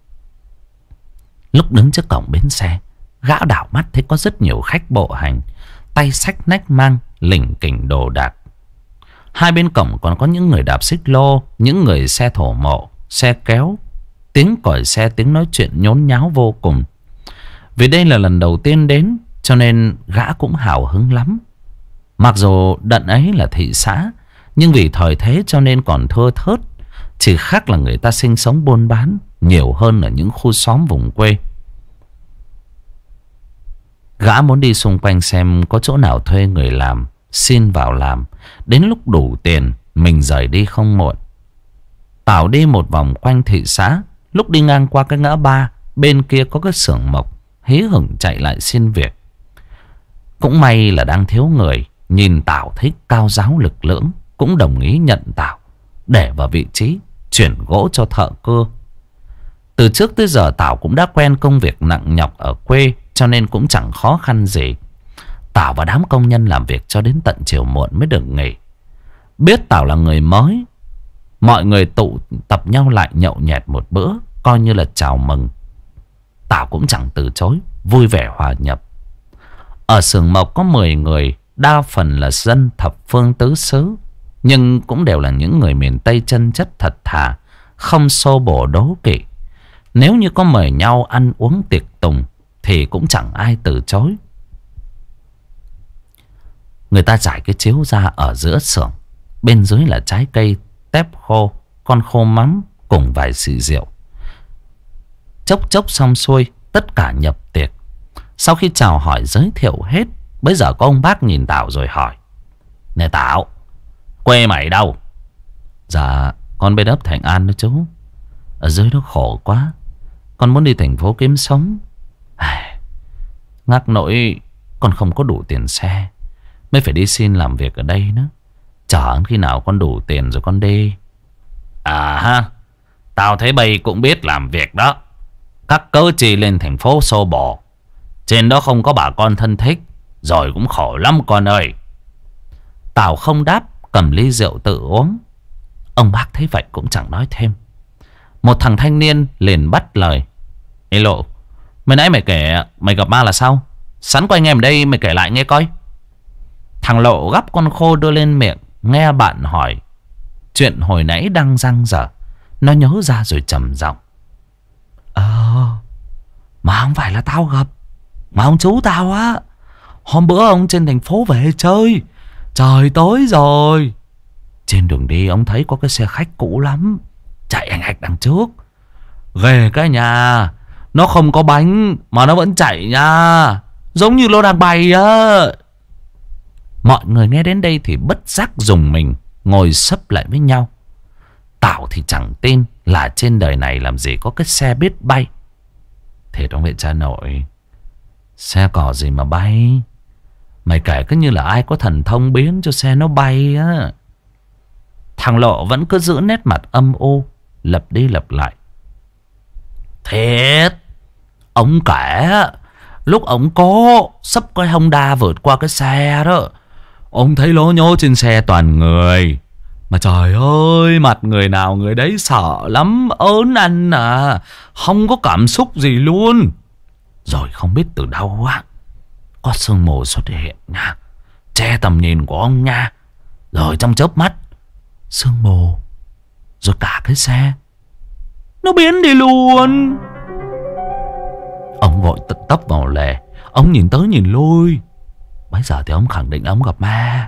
Lúc đứng trước cổng bến xe, gã đảo mắt thấy có rất nhiều khách bộ hành, tay xách nách mang lỉnh kỉnh đồ đạc. Hai bên cổng còn có những người đạp xích lô, những người xe thổ mộ, xe kéo. Tiếng còi xe, tiếng nói chuyện nhốn nháo vô cùng. Vì đây là lần đầu tiên đến, cho nên gã cũng hào hứng lắm. Mặc dù đận ấy là thị xã, nhưng vì thời thế cho nên còn thưa thớt. Chỉ khác là người ta sinh sống buôn bán nhiều hơn ở những khu xóm vùng quê. Gã muốn đi xung quanh xem có chỗ nào thuê người làm, xin vào làm. Đến lúc đủ tiền mình rời đi không muộn. Tảo đi một vòng quanh thị xã. Lúc đi ngang qua cái ngã ba, bên kia có cái xưởng mộc, hí hửng chạy lại xin việc. Cũng may là đang thiếu người. Nhìn Tảo thấy cao ráo lực lưỡng, cũng đồng ý nhận Tảo để vào vị trí chuyển gỗ cho thợ cưa. Từ trước tới giờ Tảo cũng đã quen công việc nặng nhọc ở quê, cho nên cũng chẳng khó khăn gì. Tảo và đám công nhân làm việc cho đến tận chiều muộn mới được nghỉ. Biết Tảo là người mới, mọi người tụ tập nhau lại nhậu nhẹt một bữa, coi như là chào mừng. Tảo cũng chẳng từ chối, vui vẻ hòa nhập. Ở xưởng mộc có 10 người, đa phần là dân thập phương tứ xứ, nhưng cũng đều là những người miền Tây chân chất thật thà, không xô bồ đố kỵ. Nếu như có mời nhau ăn uống tiệc tùng thì cũng chẳng ai từ chối. Người ta trải cái chiếu ra ở giữa xưởng, bên dưới là trái cây, tép khô, con khô mắm cùng vài xì rượu. Chốc chốc xong xuôi, tất cả nhập tiệc. Sau khi chào hỏi giới thiệu hết, bây giờ có ông bác nhìn Tảo rồi hỏi: "Nè Tảo, quê mày đâu?" "Dạ con bên ấp Thành An đó chú. Ở dưới đó khổ quá, con muốn đi thành phố kiếm sống. Ngắc nỗi con không có đủ tiền xe, mới phải đi xin làm việc ở đây nữa. Chờ khi nào con đủ tiền rồi con đi." "À ha, tao thấy bây cũng biết làm việc đó. Các cớ chi lên thành phố xô bồ. Trên đó không có bà con thân thích, rồi cũng khổ lắm con ơi." Tảo không đáp, cầm ly rượu tự uống. Ông bác thấy vậy cũng chẳng nói thêm. Một thằng thanh niên liền bắt lời: "Ê Lộ, mới nãy mày kể mày gặp ma là sao? Sẵn qua anh em ở đây mày kể lại nghe coi." Thằng Lộ gắp con khô đưa lên miệng, nghe bạn hỏi chuyện hồi nãy đang dang dở. Nó nhớ ra rồi trầm giọng: Mà không phải là tao gặp, mà ông chú tao á. Hôm bữa ông trên thành phố về chơi, trời tối rồi. Trên đường đi ông thấy có cái xe khách cũ lắm, chạy hành hạch đằng trước. Ghê cái nhà, nó không có bánh mà nó vẫn chạy nha, giống như nó đang bay á." Mọi người nghe đến đây thì bất giác rùng mình, ngồi xấp lại với nhau. Tảo thì chẳng tin là trên đời này làm gì có cái xe biết bay. "Thiệt ông vậy cha nội, xe cò gì mà bay. Mày kể cứ như là ai có thần thông biến cho xe nó bay á." Thằng Lộ vẫn cứ giữ nét mặt âm u, lặp đi lặp lại: "Thiệt, ông kể lúc ông có sắp cái Honda vượt qua cái xe đó, ông thấy lố nhố trên xe toàn người. Mà trời ơi, mặt người nào người đấy sợ lắm, ớn ăn à, không có cảm xúc gì luôn. Rồi không biết từ đâu á, có sương mù xuất hiện nha, che tầm nhìn của ông nha. Rồi trong chớp mắt, sương mù, rồi cả cái xe nó biến đi luôn." Ông vội tấp vào lề, ông nhìn tới nhìn lui. Bây giờ thì ông khẳng định ông gặp ma.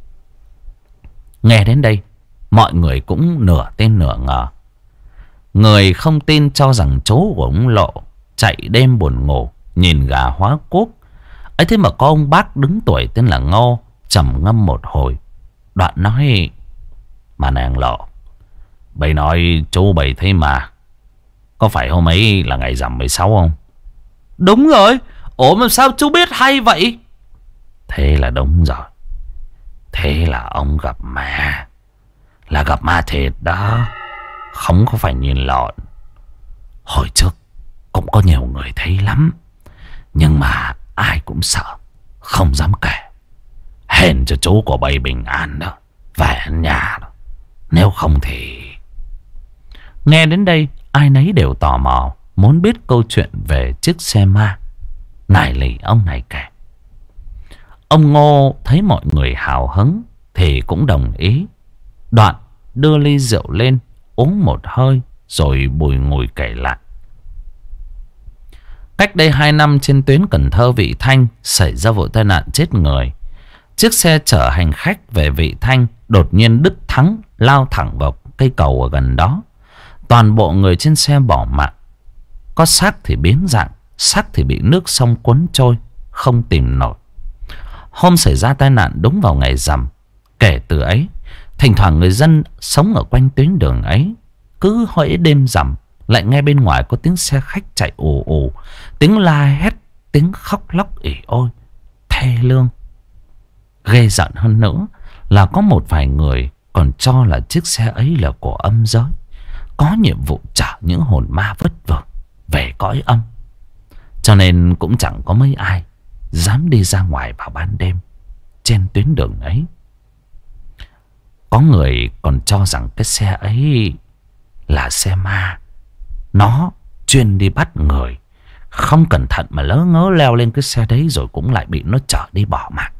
Nghe đến đây, mọi người cũng nửa tin nửa ngờ. Người không tin cho rằng chú của ông Lộ chạy đêm buồn ngủ, nhìn gà hóa cuốc. Ấy thế mà có ông bác đứng tuổi tên là Ngô trầm ngâm một hồi, đoạn nói: "Mà nàng Lộ, bầy nói chú bầy thấy mà, có phải hôm ấy là ngày rằm 16 không?" "Đúng rồi. Ủa mà sao chú biết hay vậy?" "Thế là đúng rồi. Thế là ông gặp ma. Là gặp ma thiệt đó, không có phải nhìn lộn. Hồi trước cũng có nhiều người thấy lắm, nhưng mà ai cũng sợ, không dám kể. Hèn cho chú của bầy bình an đó, về nhà đó. Nếu không thì..." Nghe đến đây, ai nấy đều tò mò, muốn biết câu chuyện về chiếc xe ma. Nài lì ông này kể. Ông Ngô thấy mọi người hào hứng thì cũng đồng ý. Đoạn đưa ly rượu lên, uống một hơi, rồi bùi ngùi kể lại. Cách đây 2 năm trên tuyến Cần Thơ Vị Thanh xảy ra vụ tai nạn chết người. Chiếc xe chở hành khách về Vị Thanh đột nhiên đứt thắng, lao thẳng vào cây cầu ở gần đó. Toàn bộ người trên xe bỏ mạng. Có xác thì biến dạng, xác thì bị nước sông cuốn trôi, không tìm nổi. Hôm xảy ra tai nạn đúng vào ngày rằm. Kể từ ấy, thỉnh thoảng người dân sống ở quanh tuyến đường ấy, cứ hễ đêm rằm lại nghe bên ngoài có tiếng xe khách chạy ù ù, tiếng la hét, tiếng khóc lóc ỉ ôi, thê lương. Ghê giận hơn nữa là có một vài người còn cho là chiếc xe ấy là của âm giới, có nhiệm vụ chở những hồn ma vất vưởng về cõi âm. Cho nên cũng chẳng có mấy ai dám đi ra ngoài vào ban đêm trên tuyến đường ấy. Có người còn cho rằng cái xe ấy là xe ma, nó chuyên đi bắt người, Không cẩn thận mà lỡ ngớ leo lên cái xe đấy rồi cũng lại bị nó chở đi bỏ mạng.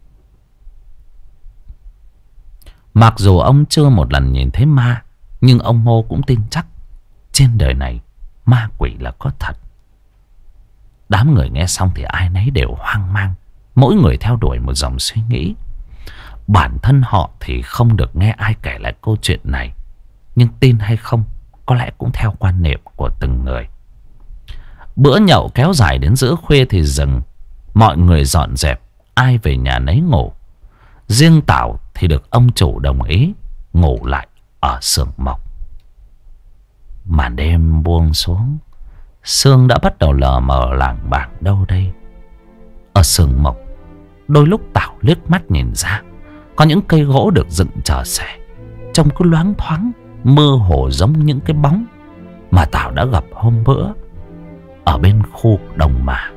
Mặc dù ông chưa một lần nhìn thấy ma, nhưng ông Ngô cũng tin chắc trên đời này ma quỷ là có thật. Đám người nghe xong thì ai nấy đều hoang mang, mỗi người theo đuổi một dòng suy nghĩ. Bản thân họ thì không được nghe ai kể lại câu chuyện này, nhưng tin hay không có lẽ cũng theo quan niệm của từng người. Bữa nhậu kéo dài đến giữa khuya thì dừng. Mọi người dọn dẹp, ai về nhà nấy ngủ. Riêng Tảo thì được ông chủ đồng ý ngủ lại ở xưởng mộc. Màn đêm buông xuống, sương đã bắt đầu lờ mờ lảng bảng đâu đây. Ở xưởng mộc, đôi lúc Tảo liếc mắt nhìn ra, có những cây gỗ được dựng chở xẻ, trông cứ loáng thoáng, mơ hồ giống những cái bóng mà Tảo đã gặp hôm bữa ở bên khu đồng mà.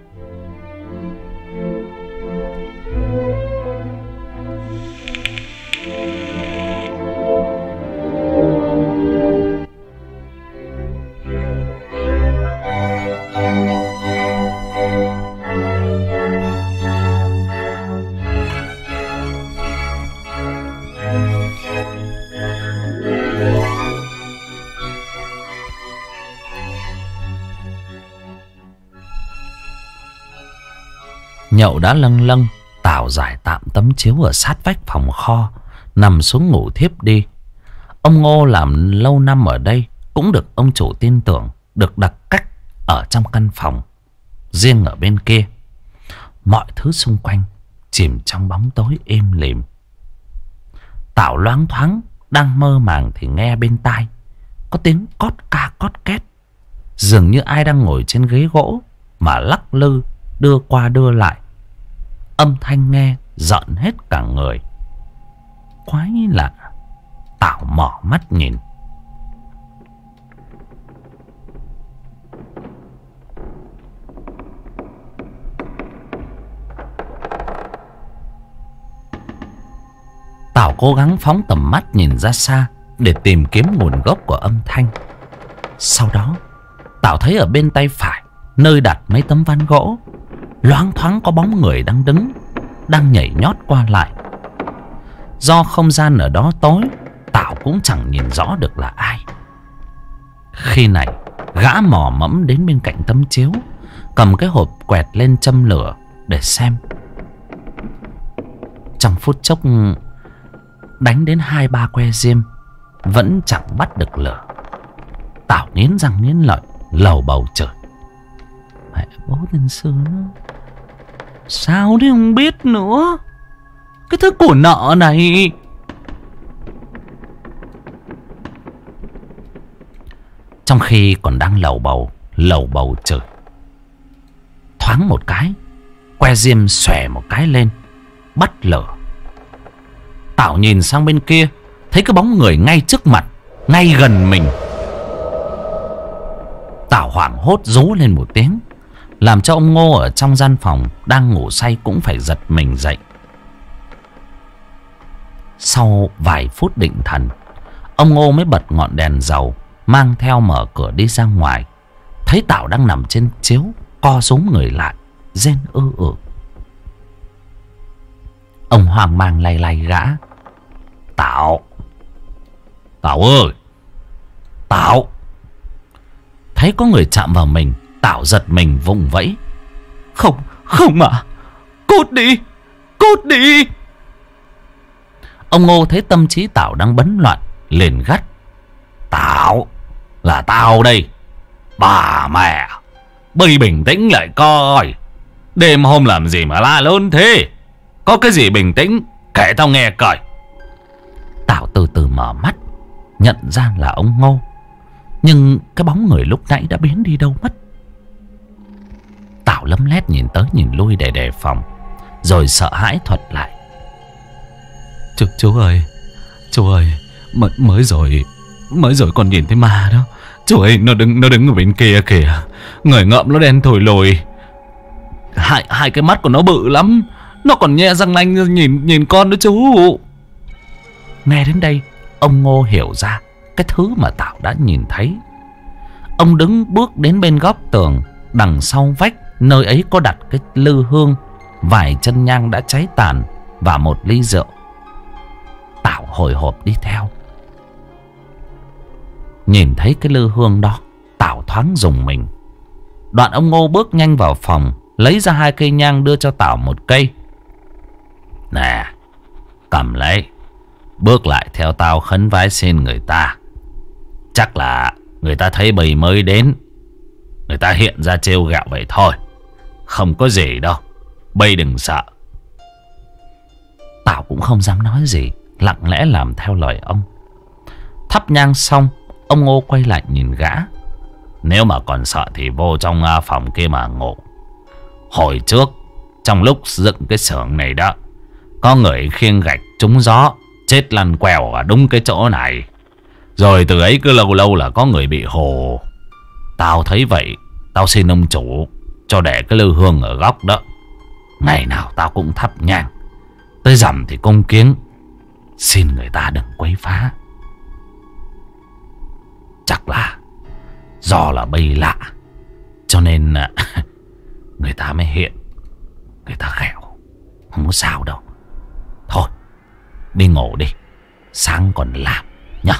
Nhậu đã lâng lâng, Tảo giải tạm tấm chiếu ở sát vách phòng kho, nằm xuống ngủ thiếp đi. Ông Ngô làm lâu năm ở đây, cũng được ông chủ tin tưởng, được đặt cách ở trong căn phòng. Riêng ở bên kia, mọi thứ xung quanh chìm trong bóng tối êm lìm. Tảo loáng thoáng đang mơ màng thì nghe bên tai có tiếng cót ca cót két, dường như ai đang ngồi trên ghế gỗ mà lắc lư đưa qua đưa lại. Âm thanh nghe giận hết cả người. Quái lạ. Tảo mỏ mắt nhìn. Tảo cố gắng phóng tầm mắt nhìn ra xa để tìm kiếm nguồn gốc của âm thanh. Sau đó Tảo thấy ở bên tay phải, nơi đặt mấy tấm ván gỗ, loáng thoáng có bóng người đang đứng, đang nhảy nhót qua lại. Do không gian ở đó tối, Tảo cũng chẳng nhìn rõ được là ai. Khi này gã mò mẫm đến bên cạnh tấm chiếu, cầm cái hộp quẹt lên châm lửa để xem. Trong phút chốc đánh đến 2-3 que diêm vẫn chẳng bắt được lửa. Tảo nghiến răng nghiến lợi, lầu bầu chửi: mẹ bố tiên sư nữa, sao thì không biết nữa, cái thứ của nợ này. Trong khi còn đang lầu bầu chửi, thoáng một cái, que diêm xòe một cái lên bắt lửa. Tảo nhìn sang bên kia, thấy cái bóng người ngay trước mặt, ngay gần mình. Tảo hoảng hốt rú lên một tiếng, làm cho ông Ngô ở trong gian phòng đang ngủ say cũng phải giật mình dậy. Sau vài phút định thần, ông Ngô mới bật ngọn đèn dầu, mang theo mở cửa đi ra ngoài. Thấy Tảo đang nằm trên chiếu, co rúm người lại, rên ư ử. Ông hoang mang lay lay gã: Tảo, Tảo ơi, Tảo. Thấy có người chạm vào mình, Tảo giật mình vùng vẫy: Không mà, cút đi, cút đi. Ông Ngô thấy tâm trí Tảo đang bấn loạn, liền gắt: Tảo, là tao đây. Bà mẹ, bây bình tĩnh lại coi. Đêm hôm làm gì mà la lớn thế? Có cái gì bình tĩnh, kể tao nghe coi. Tảo từ từ mở mắt, nhận ra là ông Ngô, nhưng cái bóng người lúc nãy đã biến đi đâu mất. Tảo lấm lét nhìn tới nhìn lui để đề phòng, rồi sợ hãi thuật lại: Chú ơi, mới rồi con nhìn thấy ma đó. Chú ơi, nó đứng ở bên kia kìa, người ngợm nó đen thổi lồi, hai cái mắt của nó bự lắm, nó còn nhe răng nanh nhìn con đó chú. Nghe đến đây, ông Ngô hiểu ra cái thứ mà Tảo đã nhìn thấy. Ông đứng bước đến bên góc tường, đằng sau vách, nơi ấy có đặt cái lư hương, vài chân nhang đã cháy tàn và một ly rượu. Tảo hồi hộp đi theo. Nhìn thấy cái lư hương đó, Tảo thoáng rùng mình. Đoạn ông Ngô bước nhanh vào phòng, lấy ra 2 cây nhang đưa cho Tảo một cây. Nè, cầm lấy, bước lại theo tao khấn vái xin người ta. Chắc là người ta thấy bầy mới đến, người ta hiện ra trêu ghẹo vậy thôi. Không có gì đâu, bầy đừng sợ. Tảo cũng không dám nói gì, lặng lẽ làm theo lời ông. Thắp nhang xong, ông Ngô quay lại nhìn gã. Nếu mà còn sợ thì vô trong phòng kia mà ngủ. Hồi trước, trong lúc dựng cái xưởng này đó, có người khiêng gạch trúng gió, chết lăn quèo ở đúng cái chỗ này. Rồi từ ấy cứ lâu lâu là có người bị hồ. Tao thấy vậy, tao xin ông chủ cho để cái lư hương ở góc đó. Ngày nào tao cũng thắp nhang, tới rằm thì cúng kiến, xin người ta đừng quấy phá. Chắc là do là bầy lạ, cho nên người ta mới hiện. Người ta ghẹo, không có sao đâu. Thôi, đi ngủ đi, sáng còn làm nhá.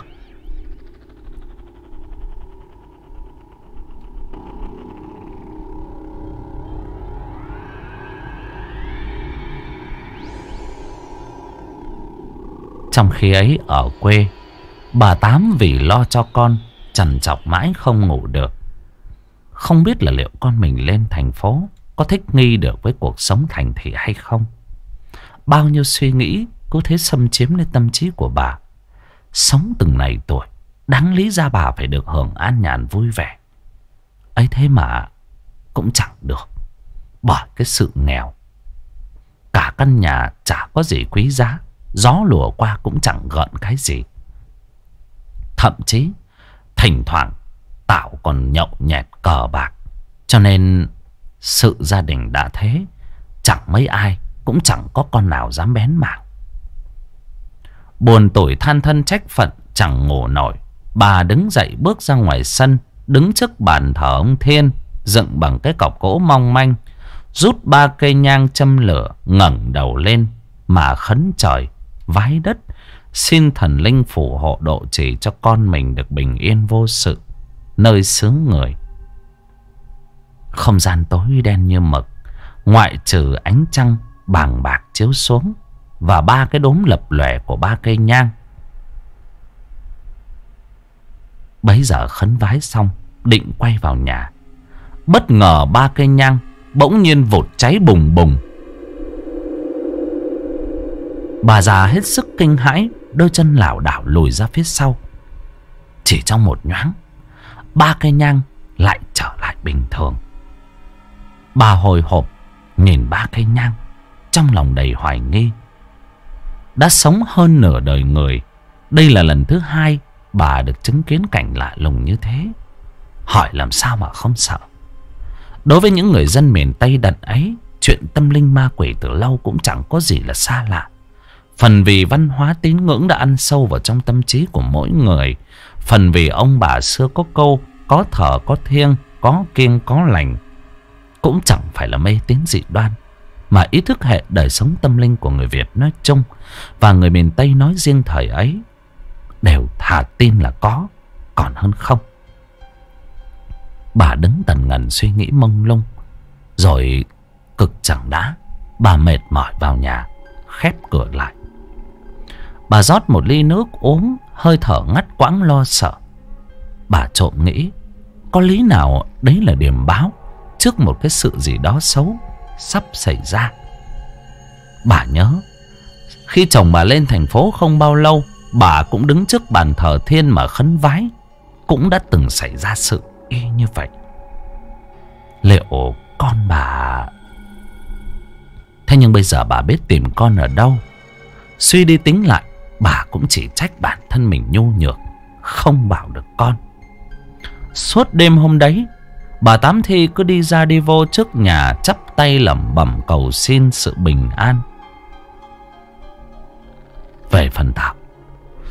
Trong khi ấy ở quê, bà Tám vì lo cho con trằn trọc mãi không ngủ được. Không biết là liệu con mình lên thành phố có thích nghi được với cuộc sống thành thị hay không. Bao nhiêu suy nghĩ cứ thế xâm chiếm lên tâm trí của bà. Sống từng này tuổi, đáng lý ra bà phải được hưởng an nhàn vui vẻ. Ấy thế mà cũng chẳng được, bởi cái sự nghèo. Cả căn nhà chả có gì quý giá, gió lùa qua cũng chẳng gợn cái gì. Thậm chí thỉnh thoảng Tảo còn nhậu nhẹt cờ bạc. Cho nên sự gia đình đã thế, chẳng mấy ai, cũng chẳng có con nào dám bén mảng. Buồn tủi than thân trách phận chẳng ngủ nổi, bà đứng dậy bước ra ngoài sân, đứng trước bàn thờ ông Thiên dựng bằng cái cọc gỗ mong manh, rút 3 cây nhang châm lửa, ngẩng đầu lên mà khấn trời vái đất, xin thần linh phù hộ độ trì cho con mình được bình yên vô sự nơi xứ người. Không gian tối đen như mực, ngoại trừ ánh trăng bàng bạc chiếu xuống và 3 cái đốm lập lòe của 3 cây nhang. Bấy giờ khấn vái xong, định quay vào nhà, bất ngờ 3 cây nhang bỗng nhiên vụt cháy bùng bùng. Bà già hết sức kinh hãi, đôi chân lảo đảo lùi ra phía sau. Chỉ trong một nhoáng, 3 cây nhang lại trở lại bình thường. Bà hồi hộp nhìn 3 cây nhang, trong lòng đầy hoài nghi. Đã sống hơn nửa đời người, đây là lần thứ 2 bà được chứng kiến cảnh lạ lùng như thế. Hỏi làm sao mà không sợ. Đối với những người dân miền Tây đợt ấy, chuyện tâm linh ma quỷ từ lâu cũng chẳng có gì là xa lạ. Phần vì văn hóa tín ngưỡng đã ăn sâu vào trong tâm trí của mỗi người. Phần vì ông bà xưa có câu có thờ có thiêng, có kiêng có lành. Cũng chẳng phải là mê tín dị đoan, mà ý thức hệ đời sống tâm linh của người Việt nói chung và người miền Tây nói riêng thời ấy đều thà tin là có còn hơn không. Bà đứng tần ngần suy nghĩ mông lung, rồi cực chẳng đã bà mệt mỏi vào nhà, khép cửa lại. Bà rót một ly nước uống, hơi thở ngắt quãng lo sợ. Bà trộm nghĩ có lý nào đấy là điểm báo trước một cái sự gì đó xấu sắp xảy ra. Bà nhớ khi chồng bà lên thành phố không bao lâu, bà cũng đứng trước bàn thờ Thiên mà khấn vái, cũng đã từng xảy ra sự y như vậy. Liệu con bà... Thế nhưng bây giờ bà biết tìm con ở đâu. Suy đi tính lại, bà cũng chỉ trách bản thân mình nhu nhược, không bảo được con. Suốt đêm hôm đấy, bà Tám Thi cứ đi ra đi vô trước nhà, chắp tay lẩm bẩm cầu xin sự bình an. Về phần Tảo,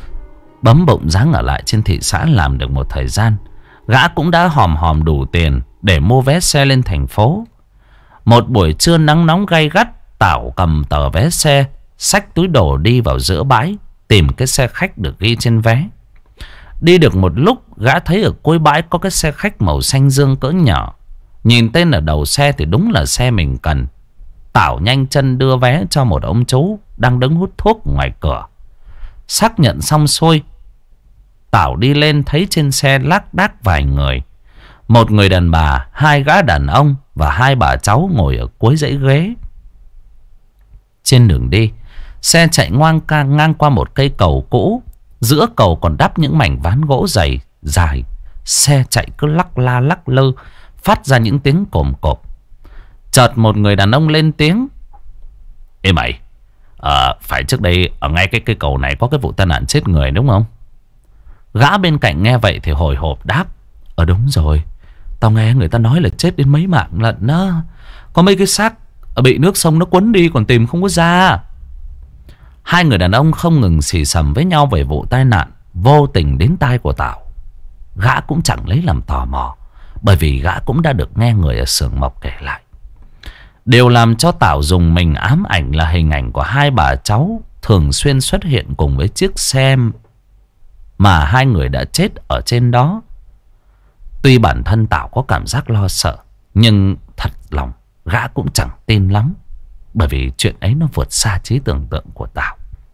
bấm bụng dáng ở lại trên thị xã làm được một thời gian, gã cũng đã hòm hòm đủ tiền để mua vé xe lên thành phố. Một buổi trưa nắng nóng gay gắt, Tảo cầm tờ vé xe, xách túi đồ đi vào giữa bãi, tìm cái xe khách được ghi trên vé. Đi được một lúc, gã thấy ở cuối bãi có cái xe khách màu xanh dương cỡ nhỏ. Nhìn tên ở đầu xe thì đúng là xe mình cần. Tảo nhanh chân đưa vé cho một ông chú đang đứng hút thuốc ngoài cửa. Xác nhận xong xuôi, Tảo đi lên thấy trên xe lác đác vài người. Một người đàn bà, hai gã đàn ông và hai bà cháu ngồi ở cuối dãy ghế. Trên đường đi, xe chạy ngang qua một cây cầu cũ. Giữa cầu còn đắp những mảnh ván gỗ dày dài. Xe chạy cứ lắc la lắc lư, phát ra những tiếng cồm cộp. Chợt một người đàn ông lên tiếng: "Ê mày, phải trước đây ở ngay cái cây cầu này có cái vụ tai nạn chết người đúng không?" Gã bên cạnh nghe vậy thì hồi hộp đáp: Đúng rồi, tao nghe người ta nói là chết đến mấy mạng lận đó. Có mấy cái xác bị nước sông nó cuốn đi còn tìm không có ra. Hai người đàn ông không ngừng xì xầm với nhau về vụ tai nạn vô tình đến tai của Tảo. Gã cũng chẳng lấy làm tò mò, bởi vì gã cũng đã được nghe người ở xưởng mộc kể lại. Điều làm cho Tảo dùng mình ám ảnh là hình ảnh của hai bà cháu thường xuyên xuất hiện cùng với chiếc xe mà hai người đã chết ở trên đó. Tuy bản thân Tảo có cảm giác lo sợ, nhưng thật lòng gã cũng chẳng tin lắm, bởi vì chuyện ấy nó vượt xa trí tưởng tượng của Tảo.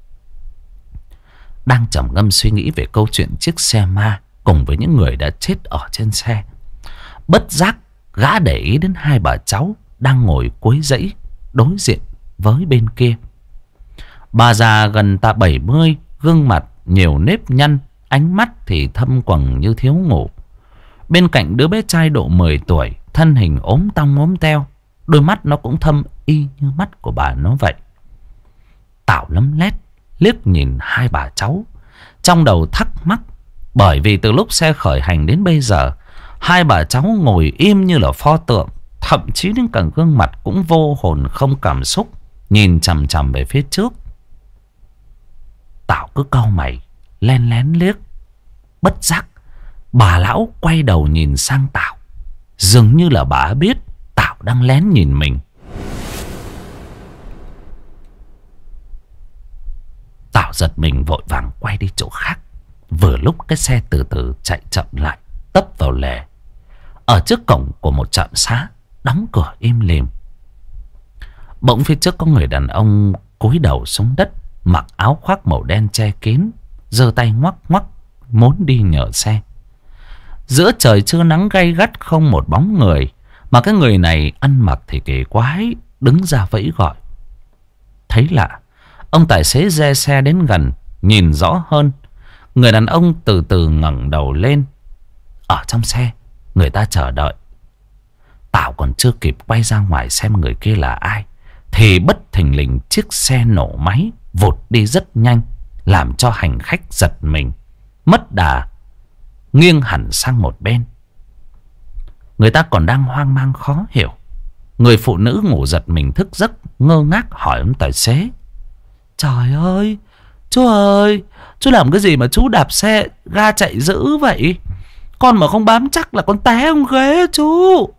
Đang trầm ngâm suy nghĩ về câu chuyện chiếc xe ma cùng với những người đã chết ở trên xe, bất giác gã để ý đến hai bà cháu đang ngồi cuối dãy đối diện với bên kia. Bà già gần 70, gương mặt nhiều nếp nhăn, ánh mắt thì thâm quầng như thiếu ngủ. Bên cạnh đứa bé trai độ 10 tuổi, thân hình ốm tong ốm teo, đôi mắt nó cũng thâm y như mắt của bà nó vậy. Tảo lấm lét liếc nhìn hai bà cháu, trong đầu thắc mắc, bởi vì từ lúc xe khởi hành đến bây giờ, hai bà cháu ngồi im như là pho tượng, thậm chí đến cả gương mặt cũng vô hồn không cảm xúc, nhìn chằm chằm về phía trước. Tảo cứ cau mày, len lén liếc. Bất giác bà lão quay đầu nhìn sang Tảo, dường như là bà biết Tảo đang lén nhìn mình. Tảo giật mình vội vàng quay đi chỗ khác. Vừa lúc cái xe từ từ chạy chậm lại, tấp vào lề ở trước cổng của một trạm xá, đóng cửa im lìm. Bỗng phía trước có người đàn ông cúi đầu xuống đất, mặc áo khoác màu đen che kín, giơ tay ngoắc ngoắc muốn đi nhờ xe. Giữa trời trưa nắng gay gắt không một bóng người, mà cái người này ăn mặc thì kỳ quái, đứng ra vẫy gọi. Thấy lạ, ông tài xế re xe đến gần, nhìn rõ hơn. Người đàn ông từ từ ngẩng đầu lên. Ở trong xe, người ta chờ đợi. Tảo còn chưa kịp quay ra ngoài xem người kia là ai, thì bất thình lình chiếc xe nổ máy vụt đi rất nhanh, làm cho hành khách giật mình, mất đà, nghiêng hẳn sang một bên. Người ta còn đang hoang mang khó hiểu, người phụ nữ ngủ giật mình thức giấc, ngơ ngác hỏi ông tài xế: Trời ơi, chú làm cái gì mà chú đạp xe ga chạy dữ vậy? Con mà không bám chắc là con té ông ghế chú.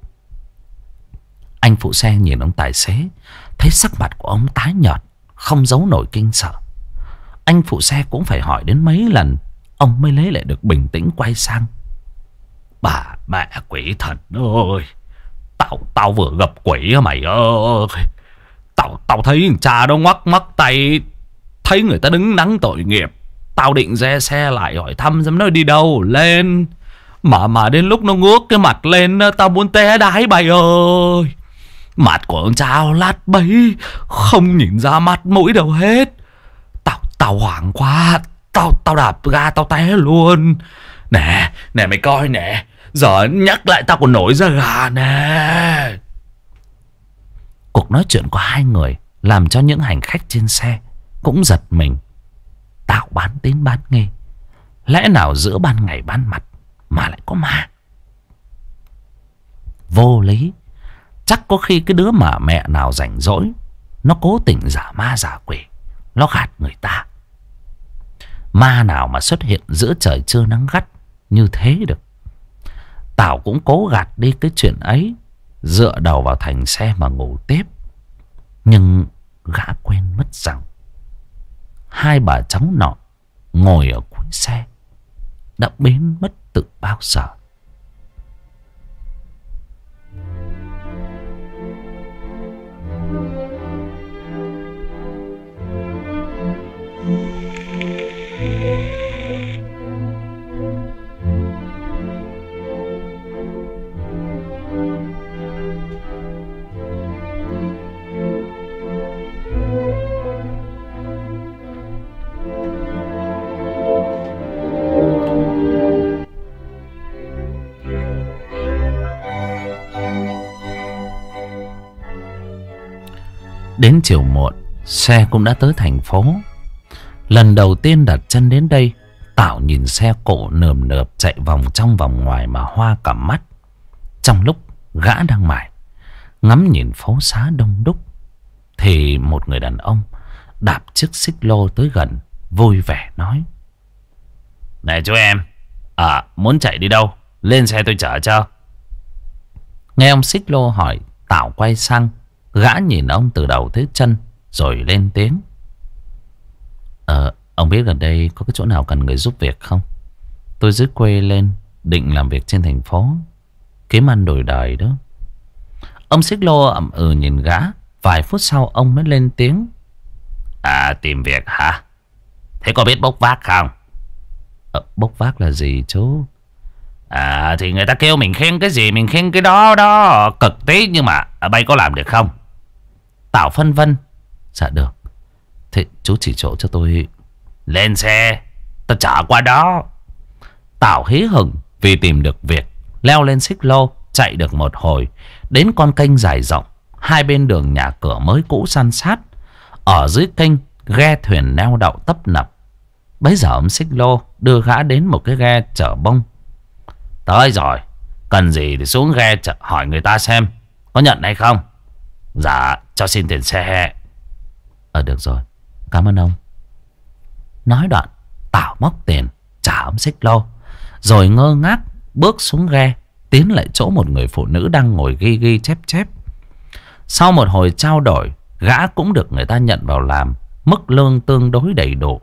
Anh phụ xe nhìn ông tài xế, thấy sắc mặt của ông tái nhợt, không giấu nổi kinh sợ. Anh phụ xe cũng phải hỏi đến mấy lần, ông mới lấy lại được bình tĩnh quay sang: Bà mẹ quỷ thần ơi, Tao vừa gặp quỷ á mày ơi. Tao thấy cha đó ngoắc ngoắc tay, thấy người ta đứng nắng tội nghiệp. Tao định re xe lại hỏi thăm xem nó đi đâu lên, mà đến lúc nó ngước cái mặt lên, tao muốn té đái bay ơi. Mặt của ông cha lát bấy, không nhìn ra mắt mũi đâu hết. Tao hoảng quá, tao đạp ga tao té luôn. Nè mày coi nè, giờ nhắc lại tao còn nổi da gà nè. Cuộc nói chuyện của hai người làm cho những hành khách trên xe cũng giật mình. Tảo bán tín bán nghi, lẽ nào giữa ban ngày ban mặt mà lại có ma? Vô lý. Chắc có khi cái đứa mà mẹ nào rảnh rỗi, nó cố tình giả ma giả quỷ, nó gạt người ta. Ma nào mà xuất hiện giữa trời trưa nắng gắt như thế được. Tảo cũng cố gạt đi cái chuyện ấy, dựa đầu vào thành xe mà ngủ tiếp. Nhưng gã quên mất rằng hai bà cháu nọ ngồi ở cuối xe đã biến mất từ bao giờ. Đến chiều muộn, xe cũng đã tới thành phố. Lần đầu tiên đặt chân đến đây, Tảo nhìn xe cộ nườm nượp chạy vòng trong vòng ngoài mà hoa cả mắt. Trong lúc gã đang mải ngắm nhìn phố xá đông đúc, thì một người đàn ông đạp chiếc xích lô tới gần, vui vẻ nói: "Này chú em, muốn chạy đi đâu? Lên xe tôi chở cho." Nghe ông xích lô hỏi, Tảo quay sang, gã nhìn ông từ đầu tới chân rồi lên tiếng: Ông biết gần đây có cái chỗ nào cần người giúp việc không? Tôi dưới quê lên định làm việc trên thành phố, kiếm ăn đổi đời đó. Ông xích lô ậm ừ nhìn gã. Vài phút sau ông mới lên tiếng: Tìm việc hả? Thế có biết bốc vác không? Bốc vác là gì chú? Thì người ta kêu mình khen cái gì mình khen cái đó đó. Cực tí nhưng mà bay có làm được không? Tảo phân vân: Dạ được. Thế chú chỉ chỗ cho tôi. Lên xe, tôi chở qua đó. Tảo hí hửng vì tìm được việc, leo lên xích lô. Chạy được một hồi, đến con kênh dài rộng, hai bên đường nhà cửa mới cũ san sát. Ở dưới kênh, ghe thuyền neo đậu tấp nập. Bấy giờ ông xích lô đưa gã đến một cái ghe chở bông. Tới rồi, cần gì thì xuống ghe hỏi người ta xem có nhận hay không. Dạ, cho xin tiền xe. Được rồi, cảm ơn ông. Nói đoạn, Tảo móc tiền trả ông xích lô, rồi ngơ ngác bước xuống ghe, tiến lại chỗ một người phụ nữ đang ngồi ghi ghi chép chép. Sau một hồi trao đổi, gã cũng được người ta nhận vào làm, mức lương tương đối đầy đủ.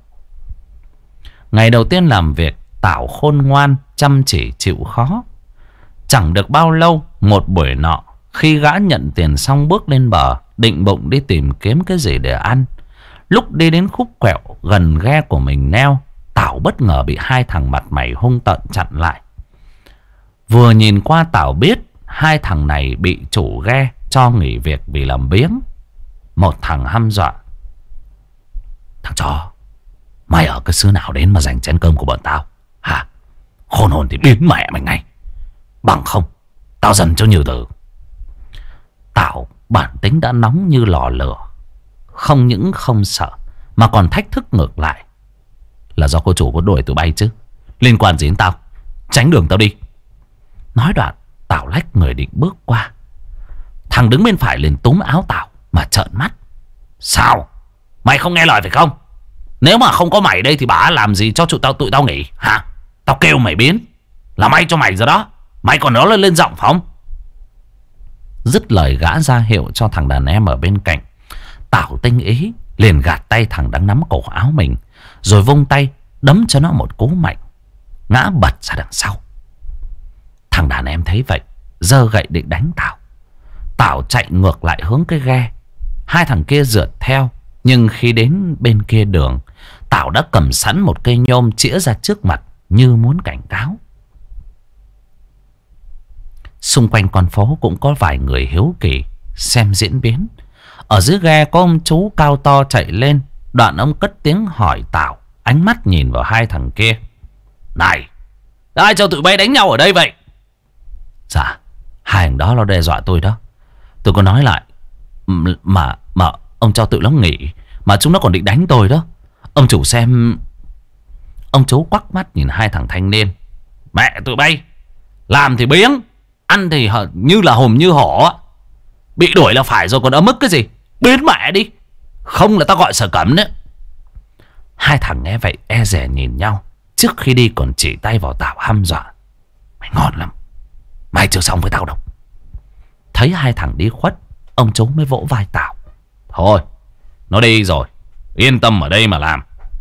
Ngày đầu tiên làm việc, Tảo khôn ngoan, chăm chỉ chịu khó. Chẳng được bao lâu, một buổi nọ, khi gã nhận tiền xong bước lên bờ, định bụng đi tìm kiếm cái gì để ăn. Lúc đi đến khúc quẹo gần ghe của mình neo, Tảo bất ngờ bị hai thằng mặt mày hung tợn chặn lại. Vừa nhìn qua Tảo biết hai thằng này bị chủ ghe cho nghỉ việc vì làm biếng. Một thằng hăm dọa: "Thằng chó, mày ở cái xứ nào đến mà giành chén cơm của bọn tao hả? Khôn hồn thì biến mẹ mày ngay, bằng không tao dần cho nhiều từ." Tảo bản tính đã nóng như lò lửa, không những không sợ mà còn thách thức ngược lại: "Là do cô chủ có đuổi tụi bay chứ, liên quan gì đến tao? Tránh đường tao đi." Nói đoạn, Tảo lách người định bước qua. Thằng đứng bên phải liền túm áo Tảo mà trợn mắt: "Sao? Mày không nghe lời phải không? Nếu mà không có mày đây thì bà làm gì cho tụi tao nghỉ hả? Tao kêu mày biến là may cho mày rồi đó. Mày còn nói lên giọng phải không?" Dứt lời, gã ra hiệu cho thằng đàn em ở bên cạnh. Tảo tinh ý liền gạt tay thằng đang nắm cổ áo mình, rồi vung tay đấm cho nó một cú mạnh, ngã bật ra đằng sau. Thằng đàn em thấy vậy, giơ gậy định đánh Tảo. Tảo chạy ngược lại hướng cái ghe. Hai thằng kia rượt theo, nhưng khi đến bên kia đường, Tảo đã cầm sẵn một cây nhôm chĩa ra trước mặt như muốn cảnh cáo. Xung quanh con phố cũng có vài người hiếu kỳ xem diễn biến. Ở dưới ghe có ông chú cao to chạy lên. Đoạn ông cất tiếng hỏi Tảo, ánh mắt nhìn vào hai thằng kia: "Này, ai cho tụi bay đánh nhau ở đây vậy?" "Dạ, hai thằng đó nó đe dọa tôi đó. Tôi có nói lại mà ông cho tụi nó nghỉ, mà chúng nó còn định đánh tôi đó. Ông chủ xem." Ông chú quắc mắt nhìn hai thằng thanh niên: "Mẹ tụi bay, làm thì biếng, ăn thì như là hùm như hổ. Bị đuổi là phải rồi còn ấm ức cái gì. Biến mẹ đi, không là tao gọi sở cấm đấy." Hai thằng nghe vậy e dè nhìn nhau, trước khi đi còn chỉ tay vào Tảo hăm dọa: "Mày ngon lắm, Mày chưa xong với tao đâu. Thấy hai thằng đi khuất, ông chú mới vỗ vai Tảo. Thôi, nó đi rồi, yên tâm ở đây mà làm.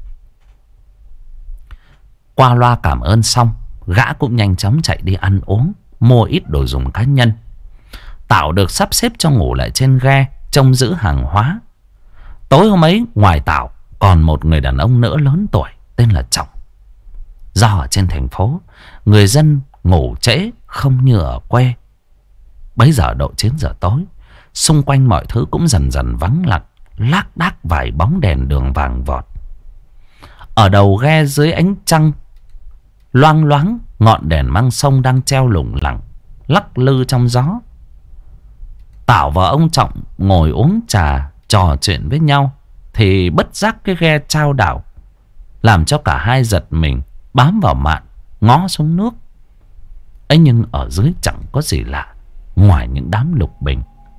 Qua loa cảm ơn xong, gã cũng nhanh chóng chạy đi ăn uống, mua ít đồ dùng cá nhân. Tảo được sắp xếp cho ngủ lại trên ghe, trông giữ hàng hóa. Tối hôm ấy, ngoài Tảo còn một người đàn ông nữa lớn tuổi tên là Trọng. Do ở trên thành phố, người dân ngủ trễ không như ở quê. Bấy giờ độ 9 giờ tối, xung quanh mọi thứ cũng dần dần vắng lặng, lác đác vài bóng đèn đường vàng vọt. Ở đầu ghe dưới ánh trăng loang loáng, ngọn đèn mang sông đang treo lủng lẳng, lắc lư trong gió. Tảo và ông Trọng ngồi uống trà trò chuyện với nhau thì bất giác cái ghe chao đảo, làm cho cả hai giật mình, bám vào mạn ngó xuống nước. ấy nhưng ở dưới chẳng có gì lạ ngoài những đám lục bình.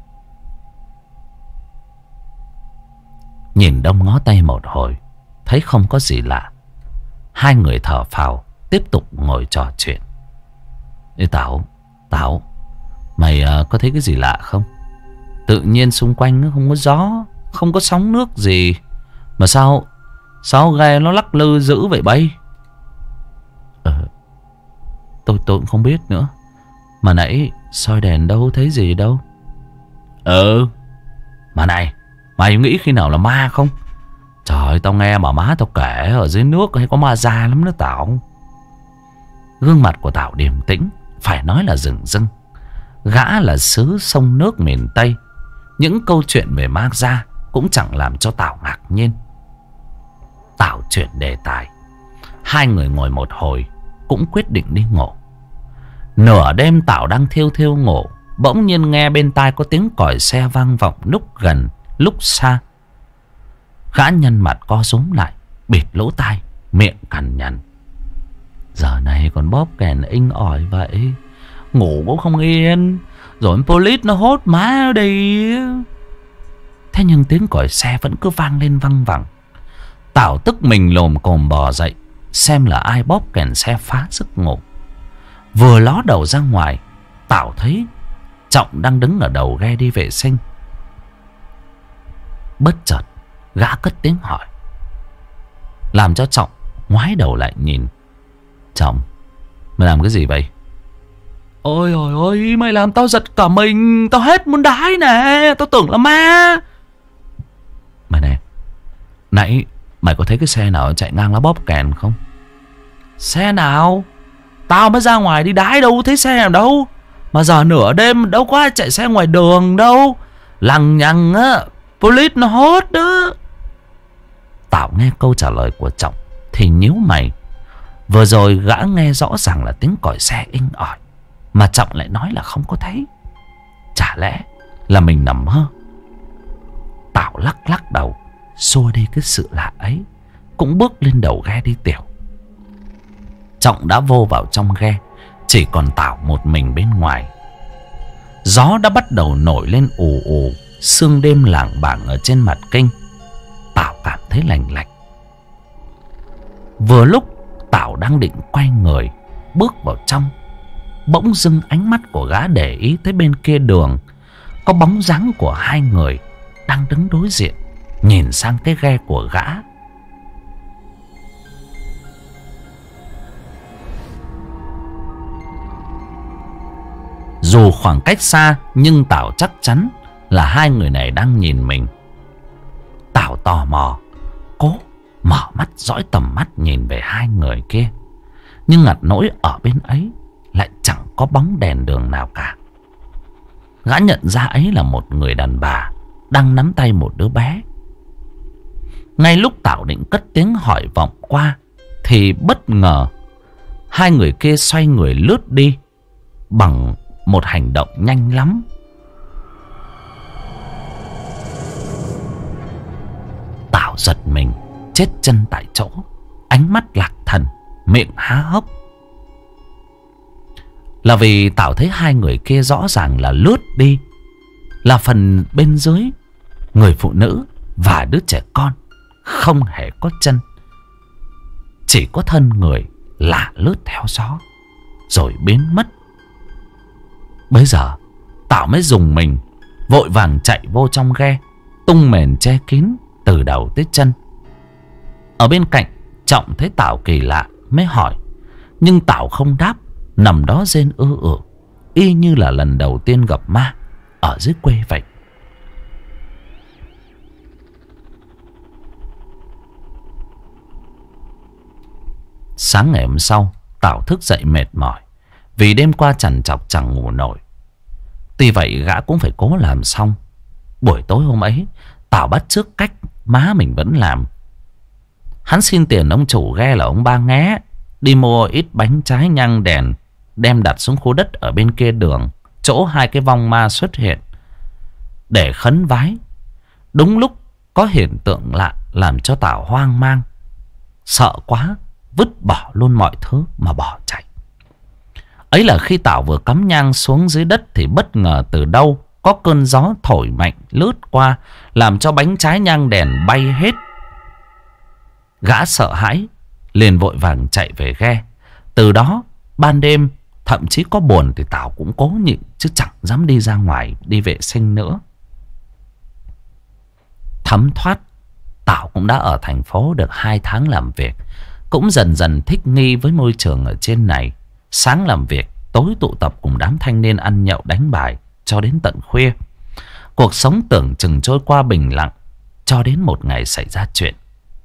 Nhìn đông ngó tây một hồi, thấy không có gì lạ, hai người thở phào tiếp tục ngồi trò chuyện. Ê Tảo, mày có thấy cái gì lạ không? Tự nhiên xung quanh không có gió, không có sóng nước gì, mà sao ghe nó lắc lư dữ vậy bay? Tôi cũng không biết nữa. Mà nãy soi đèn đâu thấy gì đâu. Mà này, mày nghĩ khi nào là ma không? Trời, tao nghe mà má tao kể ở dưới nước hay có ma già lắm đó Tảo. Gương mặt của Tảo điềm tĩnh, phải nói là rừng rưng. Gã là xứ sông nước miền Tây, những câu chuyện về ma già cũng chẳng làm cho Tảo ngạc nhiên. Tảo chuyển đề tài. Hai người ngồi một hồi cũng quyết định đi ngủ. Nửa đêm Tảo đang thiêu ngủ, bỗng nhiên nghe bên tai có tiếng còi xe vang vọng lúc gần lúc xa. Gã nhăn mặt co rúm lại, bịt lỗ tai, miệng cằn nhằn. Giờ này còn bóp kèn inh ỏi vậy, ngủ cũng không yên, rồi police nó hốt má đi. Thế nhưng tiếng còi xe vẫn cứ vang lên văng vẳng. Tảo tức mình lồm cồm bò dậy, xem là ai bóp kèn xe phá giấc ngủ. Vừa ló đầu ra ngoài, Tảo thấy Trọng đang đứng ở đầu ghe đi vệ sinh. Bất chợt gã cất tiếng hỏi, làm cho Trọng ngoái đầu lại nhìn. Trọng, mày làm cái gì vậy? Ôi ôi, mày làm tao giật cả mình, tao hết muốn đái nè, tao tưởng là ma. Mày nè, nãy mày có thấy cái xe nào chạy ngang lá bóp kèn không? Xe nào? Tao mới ra ngoài đi đái đâu thấy xe nào đâu. Mà giờ nửa đêm đâu có ai chạy xe ngoài đường đâu. Lằng nhằng á, police nó hốt đó. Tảo nghe câu trả lời của Trọng thì nhíu mày. Vừa rồi gã nghe rõ ràng là tiếng còi xe inh ỏi, mà Trọng lại nói là không có thấy. Chả lẽ là mình nằm mơ? Tảo lắc đầu xua đi cái sự lạ ấy, cũng bước lên đầu ghe đi tiểu. Trọng đã vô vào trong ghe, chỉ còn Tảo một mình bên ngoài. Gió đã bắt đầu nổi lên ù ù, sương đêm lảng bảng ở trên mặt kênh. Tảo cảm thấy lành lạnh. Vừa lúc Tảo đang định quay người bước vào trong, bỗng dưng ánh mắt của gã để ý tới bên kia đường có bóng dáng của hai người đang đứng đối diện, nhìn sang cái ghe của gã. Dù khoảng cách xa, nhưng Tảo chắc chắn là hai người này đang nhìn mình. Tảo tò mò, cố mở mắt dõi tầm mắt nhìn về hai người kia. Nhưng ngặt nỗi ở bên ấy lại chẳng có bóng đèn đường nào cả. Gã nhận ra ấy là một người đàn bà đang nắm tay một đứa bé. Ngay lúc Tảo định cất tiếng hỏi vọng qua thì bất ngờ hai người kia xoay người lướt đi bằng một hành động nhanh lắm. Tảo giật mình, chết chân tại chỗ, ánh mắt lạc thần, miệng há hốc. Là vì Tảo thấy hai người kia rõ ràng là lướt đi, là phần bên dưới người phụ nữ và đứa trẻ con không hề có chân, chỉ có thân người lả lướt theo gió rồi biến mất. Bấy giờ Tảo mới dùng mình, vội vàng chạy vô trong ghe, tung mền che kín từ đầu tới chân. Ở bên cạnh Trọng thấy Tảo kỳ lạ mới hỏi, nhưng Tảo không đáp, nằm đó rên y như là lần đầu tiên gặp ma ở dưới quê vậy. Sáng ngày hôm sau, Tảo thức dậy mệt mỏi vì đêm qua trằn trọc chẳng ngủ nổi. Tuy vậy gã cũng phải cố làm xong. Buổi tối hôm ấy, Tảo bắt chước cách má mình vẫn làm. Hắn xin tiền ông chủ ghe là ông Ba Nghé, đi mua ít bánh trái nhang đèn, đem đặt xuống khu đất ở bên kia đường, chỗ hai cái vong ma xuất hiện, để khấn vái. Đúng lúc có hiện tượng lạ làm cho Tảo hoang mang, sợ quá, vứt bỏ luôn mọi thứ mà bỏ chạy. Ấy là khi Tảo vừa cắm nhang xuống dưới đất thì bất ngờ từ đâu có cơn gió thổi mạnh lướt qua, làm cho bánh trái nhang đèn bay hết. Gã sợ hãi, liền vội vàng chạy về ghe. Từ đó ban đêm thậm chí có buồn thì Tảo cũng cố nhịn, chứ chẳng dám đi ra ngoài đi vệ sinh nữa. Thấm thoát, Tảo cũng đã ở thành phố được 2 tháng làm việc, cũng dần dần thích nghi với môi trường ở trên này. Sáng làm việc, tối tụ tập cùng đám thanh niên ăn nhậu đánh bài cho đến tận khuya. Cuộc sống tưởng chừng trôi qua bình lặng, cho đến một ngày xảy ra chuyện.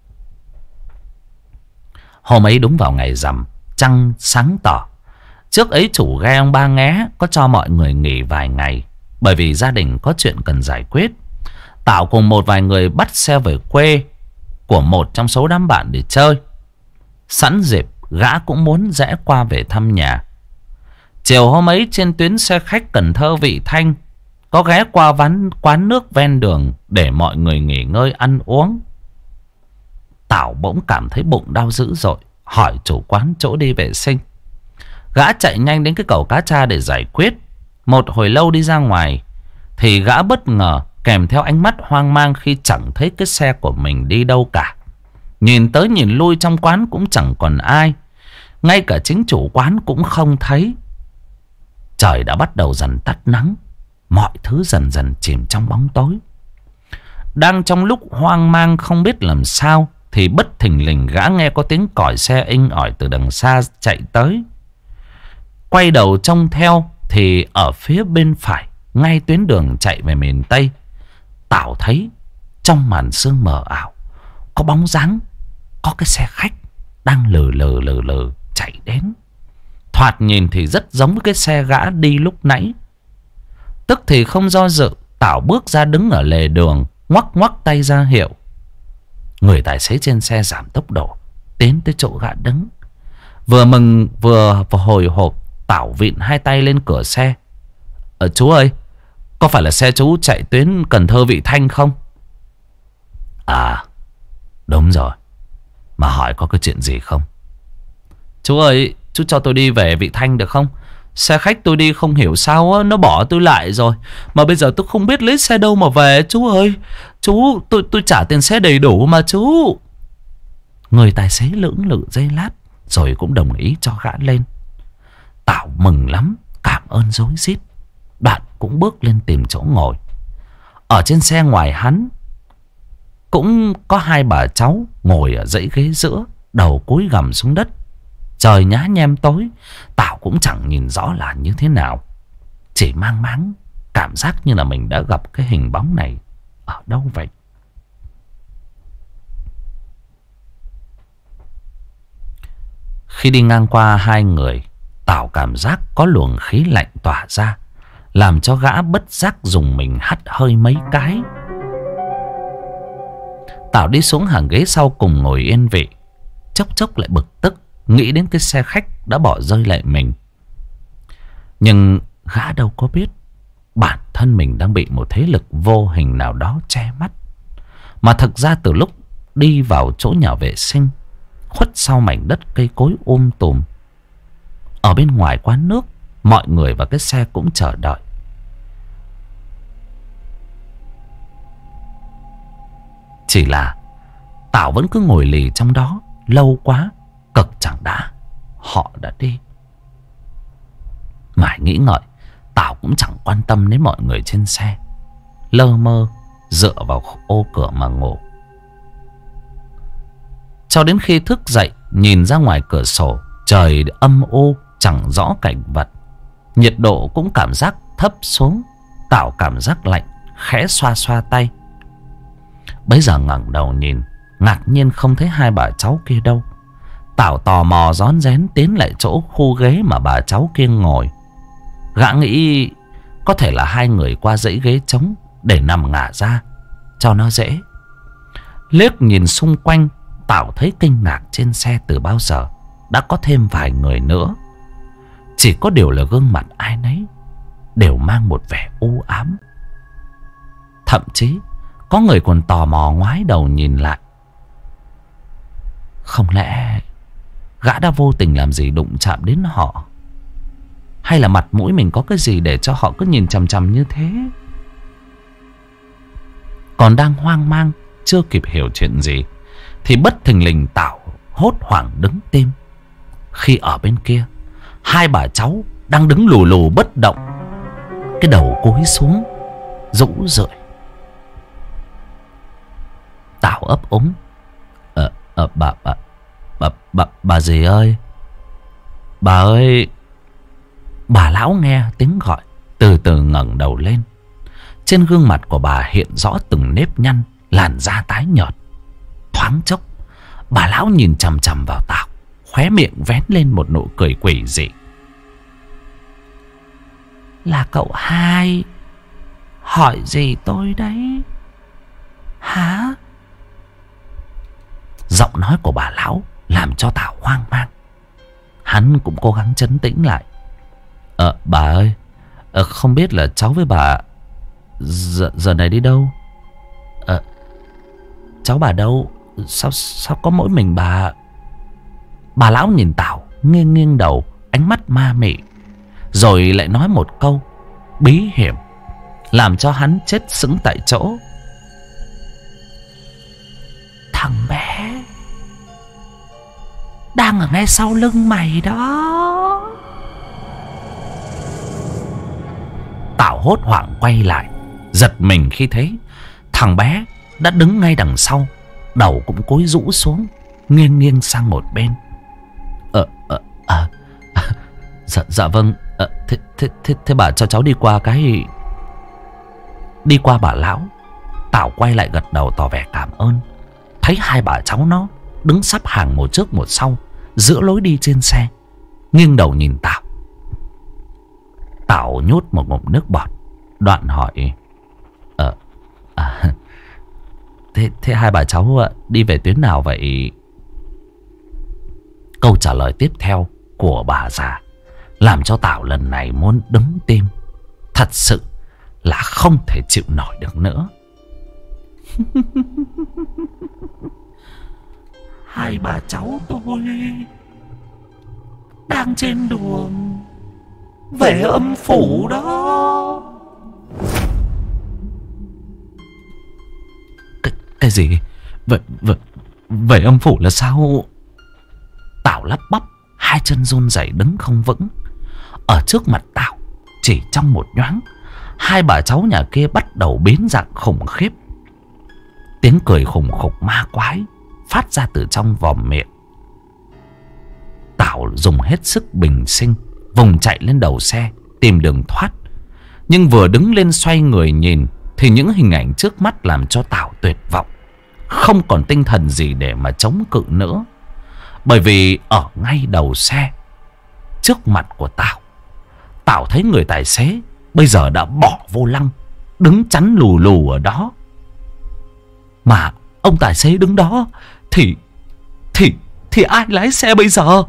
Hôm ấy đúng vào ngày rằm, trăng sáng tỏ. Trước ấy chủ ghe ông Ba Nghé có cho mọi người nghỉ vài ngày, bởi vì gia đình có chuyện cần giải quyết. Tảo cùng một vài người bắt xe về quê của một trong số đám bạn để chơi. Sẵn dịp gã cũng muốn rẽ qua về thăm nhà. Chiều hôm ấy trên tuyến xe khách Cần Thơ Vị Thanh, có ghé qua quán nước ven đường để mọi người nghỉ ngơi ăn uống. Tảo bỗng cảm thấy bụng đau dữ dội, hỏi chủ quán chỗ đi vệ sinh. Gã chạy nhanh đến cái cầu Cá Tra để giải quyết. Một hồi lâu đi ra ngoài thì gã bất ngờ kèm theo ánh mắt hoang mang khi chẳng thấy cái xe của mình đi đâu cả. Nhìn tới nhìn lui trong quán cũng chẳng còn ai, ngay cả chính chủ quán cũng không thấy. Trời đã bắt đầu dần tắt nắng, mọi thứ dần dần chìm trong bóng tối. Đang trong lúc hoang mang không biết làm sao thì bất thình lình gã nghe có tiếng còi xe inh ỏi từ đằng xa chạy tới. Quay đầu trông theo thì ở phía bên phải, ngay tuyến đường chạy về miền Tây, Tảo thấy trong màn sương mờ ảo có bóng dáng, có cái xe khách đang lừ lừ chạy đến. Thoạt nhìn thì rất giống với cái xe gã đi lúc nãy. Tức thì không do dự, Tảo bước ra đứng ở lề đường, ngoắc ngoắc tay ra hiệu. Người tài xế trên xe giảm tốc độ, tiến tới chỗ gã đứng. Vừa mừng vừa hồi hộp, Tảo vịn hai tay lên cửa xe. Chú ơi, có phải là xe chú chạy tuyến Cần Thơ Vị Thanh không? À, đúng rồi. Mà hỏi có cái chuyện gì không? Chú ơi, chú cho tôi đi về Vị Thanh được không? Xe khách tôi đi không hiểu sao á, nó bỏ tôi lại rồi. Mà bây giờ tôi không biết lấy xe đâu mà về. Chú ơi, chú, tôi trả tiền xe đầy đủ mà chú. Người tài xế lưỡng lự giây lát rồi cũng đồng ý cho gã lên. Tảo mừng lắm, cảm ơn rối rít. Đoạn cũng bước lên tìm chỗ ngồi. Ở trên xe ngoài hắn cũng có hai bà cháu ngồi ở dãy ghế giữa, đầu cúi gằm xuống đất. Trời nhá nhem tối, Tảo cũng chẳng nhìn rõ là như thế nào, chỉ mang máng cảm giác như là mình đã gặp cái hình bóng này ở đâu vậy. Khi đi ngang qua hai người, Tảo cảm giác có luồng khí lạnh tỏa ra, làm cho gã bất giác dùng mình hắt hơi mấy cái. Tảo đi xuống hàng ghế sau cùng ngồi yên vị, chốc chốc lại bực tức, nghĩ đến cái xe khách đã bỏ rơi lại mình. Nhưng gã đâu có biết bản thân mình đang bị một thế lực vô hình nào đó che mắt. Mà thực ra từ lúc đi vào chỗ nhà vệ sinh, khuất sau mảnh đất cây cối tùm, ở bên ngoài quán nước, mọi người và cái xe cũng chờ đợi. Chỉ là Tảo vẫn cứ ngồi lì trong đó lâu quá, cực chẳng đã họ đã đi. Mãi nghĩ ngợi, Tảo cũng chẳng quan tâm đến mọi người trên xe, lơ mơ dựa vào ô cửa mà ngủ. Cho đến khi thức dậy, nhìn ra ngoài cửa sổ, trời âm u chẳng rõ cảnh vật, nhiệt độ cũng cảm giác thấp xuống. Tảo cảm giác lạnh, khẽ xoa xoa tay. Bấy giờ ngẩng đầu nhìn, ngạc nhiên không thấy hai bà cháu kia đâu. Tảo tò mò rón rén tiến lại chỗ khu ghế mà bà cháu kia ngồi. Gã nghĩ có thể là hai người qua dãy ghế trống để nằm ngả ra cho nó dễ. Liếc nhìn xung quanh, Tảo thấy kinh ngạc, trên xe từ bao giờ đã có thêm vài người nữa. Chỉ có điều là gương mặt ai nấy đều mang một vẻ u ám. Thậm chí có người còn tò mò ngoái đầu nhìn lại. Không lẽ gã đã vô tình làm gì đụng chạm đến họ? Hay là mặt mũi mình có cái gì để cho họ cứ nhìn chằm chằm như thế? Còn đang hoang mang, chưa kịp hiểu chuyện gì, thì bất thình lình Tảo hốt hoảng đứng tim. Khi ở bên kia, hai bà cháu đang đứng lù lù bất động, cái đầu cúi xuống rũ rượi. Tảo ấp úng: Bà dì ơi, bà ơi. Bà lão nghe tiếng gọi, từ từ ngẩng đầu lên. Trên gương mặt của bà hiện rõ từng nếp nhăn, làn da tái nhợt. Thoáng chốc, bà lão nhìn chằm chằm vào Tảo, khóe miệng vén lên một nụ cười quỷ dị. Là cậu hai hỏi gì tôi đấy hả? Giọng nói của bà lão làm cho Tảo hoang mang. Hắn cũng cố gắng trấn tĩnh lại. Bà ơi, không biết là cháu với bà giờ này đi đâu? Cháu bà đâu? Sao có mỗi mình bà? Bà lão nhìn Tảo, nghiêng nghiêng đầu, ánh mắt ma mị, rồi lại nói một câu bí hiểm, làm cho hắn chết sững tại chỗ. Thằng bé đang ở ngay sau lưng mày đó. Tảo hốt hoảng quay lại, giật mình khi thấy thằng bé đã đứng ngay đằng sau, đầu cũng cúi rũ xuống, nghiêng nghiêng sang một bên. Dạ vâng. Thế bà cho cháu đi qua cái... Đi qua bà lão. Tảo quay lại gật đầu tỏ vẻ cảm ơn. Thấy hai bà cháu nó đứng sắp hàng một trước một sau giữa lối đi trên xe, nghiêng đầu nhìn Tảo. Tảo nhốt một ngụm nước bọt, đoạn hỏi: Thế hai bà cháu đi về tuyến nào vậy? Câu trả lời tiếp theo của bà già làm cho Tảo lần này muốn đứng tim. Thật sự là không thể chịu nổi được nữa. Hai bà cháu tôi đang trên đường về âm phủ đó. Cái gì? Về âm phủ là sao? Tảo lắp bắp, hai chân run rẩy đứng không vững. Ở trước mặt Tảo, chỉ trong một nhoáng, hai bà cháu nhà kia bắt đầu biến dạng khủng khiếp. Tiếng cười khủng khục ma quái phát ra từ trong vòm miệng. Tảo dùng hết sức bình sinh, vùng chạy lên đầu xe tìm đường thoát. Nhưng vừa đứng lên xoay người nhìn thì những hình ảnh trước mắt làm cho Tảo tuyệt vọng, không còn tinh thần gì để mà chống cự nữa. Bởi vì ở ngay đầu xe, trước mặt của Tảo, Tảo thấy người tài xế bây giờ đã bỏ vô lăng, đứng chắn lù lù ở đó. Mà ông tài xế đứng đó thì ai lái xe bây giờ?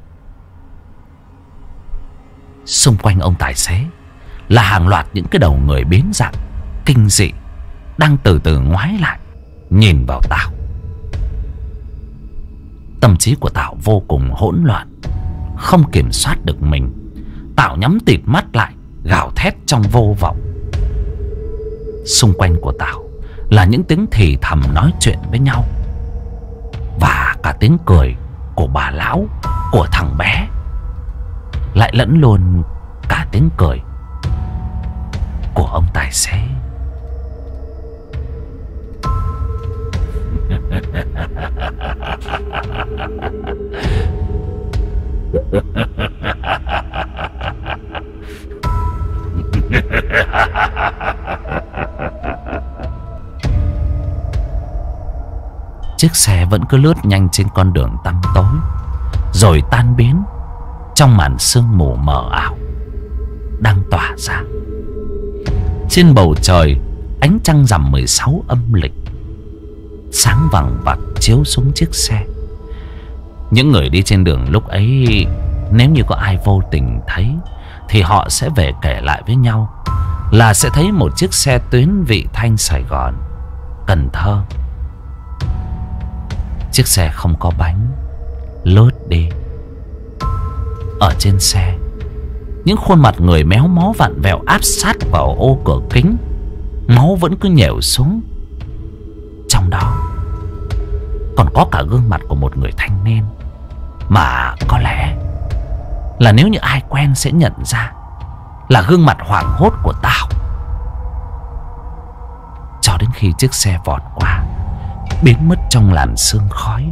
Xung quanh ông tài xế là hàng loạt những cái đầu người biến dạng kinh dị đang từ từ ngoái lại nhìn vào Tảo. Tâm trí của Tảo vô cùng hỗn loạn, không kiểm soát được mình. Tảo nhắm tịt mắt lại, gào thét trong vô vọng. Xung quanh của Tảo là những tiếng thì thầm nói chuyện với nhau, và cả tiếng cười của bà lão, của thằng bé, lại lẫn luôn cả tiếng cười của ông tài xế. Chiếc xe vẫn cứ lướt nhanh trên con đường tăm tối, rồi tan biến trong màn sương mù mờ ảo đang tỏa ra. Trên bầu trời, ánh trăng rằm 16 âm lịch sáng vằng vặc chiếu xuống chiếc xe. Những người đi trên đường lúc ấy, nếu như có ai vô tình thấy, thì họ sẽ về kể lại với nhau là sẽ thấy một chiếc xe tuyến Vị Thanh Sài Gòn Cần Thơ. Chiếc xe không có bánh lướt đi. Ở trên xe, những khuôn mặt người méo mó vặn vẹo áp sát vào ô cửa kính. Máu vẫn cứ nhèo xuống. Trong đó còn có cả gương mặt của một người thanh niên mà có lẽ là nếu như ai quen sẽ nhận ra là gương mặt hoảng hốt của Tảo. Cho đến khi chiếc xe vọt qua, biến mất trong làn sương khói.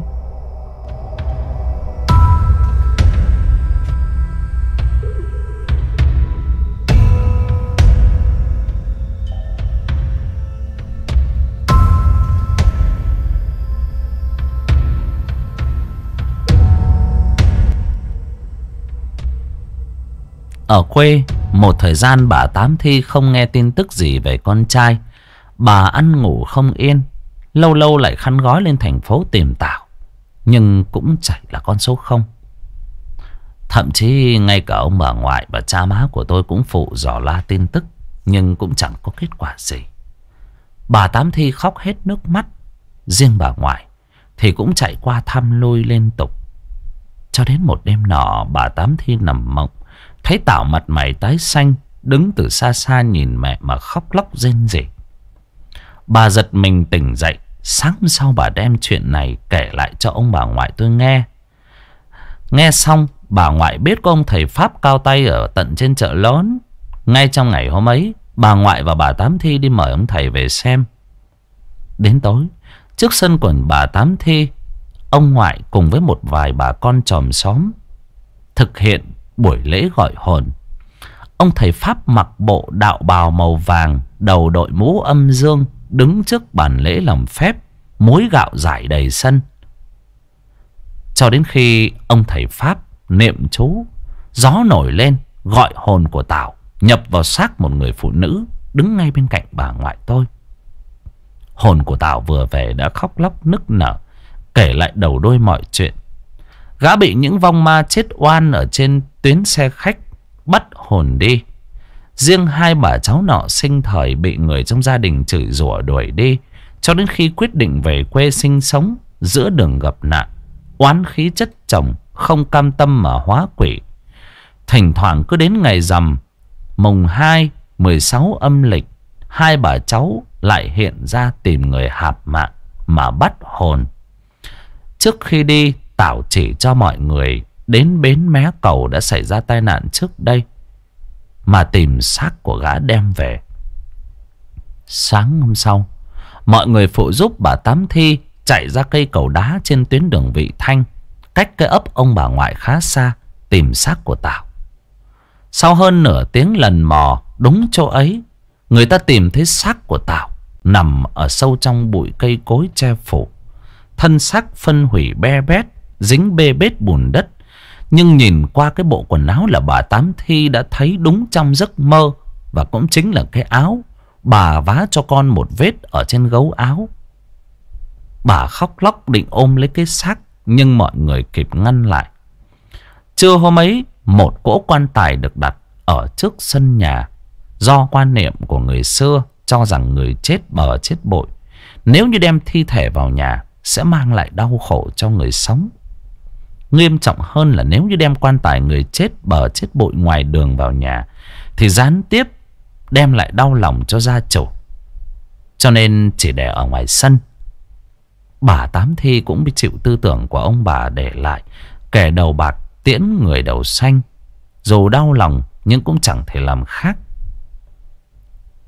Ở quê, một thời gian bà Tám Thi không nghe tin tức gì về con trai. Bà ăn ngủ không yên, lâu lâu lại khăn gói lên thành phố tìm Tảo, nhưng cũng chỉ là con số 0. Thậm chí ngay cả ông bà ngoại và cha má của tôi cũng phụ dò la tin tức, nhưng cũng chẳng có kết quả gì. Bà Tám Thi khóc hết nước mắt. Riêng bà ngoại thì cũng chạy qua thăm lui liên tục. Cho đến một đêm nọ, bà Tám Thi nằm mộng, thấy Tảo mặt mày tái xanh, đứng từ xa xa nhìn mẹ mà khóc lóc rên rỉ. Bà giật mình tỉnh dậy. Sáng sau bà đem chuyện này kể lại cho ông bà ngoại tôi nghe. Nghe xong, bà ngoại biết có ông thầy Pháp cao tay ở tận trên chợ lớn. Ngay trong ngày hôm ấy, bà ngoại và bà Tám Thi đi mời ông thầy về xem. Đến tối, trước sân của bà Tám Thi, ông ngoại cùng với một vài bà con chòm xóm thực hiện buổi lễ gọi hồn. Ông thầy Pháp mặc bộ đạo bào màu vàng, đầu đội mũ âm dương, đứng trước bàn lễ làm phép, muối gạo rải đầy sân. Cho đến khi ông thầy Pháp niệm chú, gió nổi lên, gọi hồn của Tảo nhập vào xác một người phụ nữ đứng ngay bên cạnh bà ngoại tôi. Hồn của Tảo vừa về đã khóc lóc nức nở, kể lại đầu đuôi mọi chuyện. Gã bị những vong ma chết oan ở trên tuyến xe khách bắt hồn đi. Riêng hai bà cháu nọ sinh thời bị người trong gia đình chửi rủa đuổi đi, cho đến khi quyết định về quê sinh sống. Giữa đường gặp nạn, oán khí chất chồng, không cam tâm mà hóa quỷ. Thỉnh thoảng cứ đến ngày rằm mùng 2, 16 âm lịch, hai bà cháu lại hiện ra tìm người hạp mạng mà bắt hồn. Trước khi đi, Tảo chỉ cho mọi người đến bến Mé Cầu đã xảy ra tai nạn trước đây mà tìm xác của gã đem về. Sáng hôm sau, mọi người phụ giúp bà Tám Thi chạy ra cây cầu đá trên tuyến đường Vị Thanh, cách cái ấp ông bà ngoại khá xa, tìm xác của Tảo. Sau hơn nửa tiếng lần mò, đúng chỗ ấy, người ta tìm thấy xác của Tảo nằm ở sâu trong bụi cây cối che phủ. Thân xác phân hủy be bét, dính bê bết bùn đất. Nhưng nhìn qua cái bộ quần áo là bà Tám Thi đã thấy đúng trong giấc mơ, và cũng chính là cái áo bà vá cho con một vết ở trên gấu áo. Bà khóc lóc định ôm lấy cái xác, nhưng mọi người kịp ngăn lại. Trưa hôm ấy, một cỗ quan tài được đặt ở trước sân nhà, do quan niệm của người xưa cho rằng người chết bờ chết bội, nếu như đem thi thể vào nhà sẽ mang lại đau khổ cho người sống. Nghiêm trọng hơn là nếu như đem quan tài người chết bờ chết bội ngoài đường vào nhà thì gián tiếp đem lại đau lòng cho gia chủ. Cho nên chỉ để ở ngoài sân. Bà Tám Thi cũng bị chịu tư tưởng của ông bà để lại, kẻ đầu bạc tiễn người đầu xanh. Dù đau lòng nhưng cũng chẳng thể làm khác.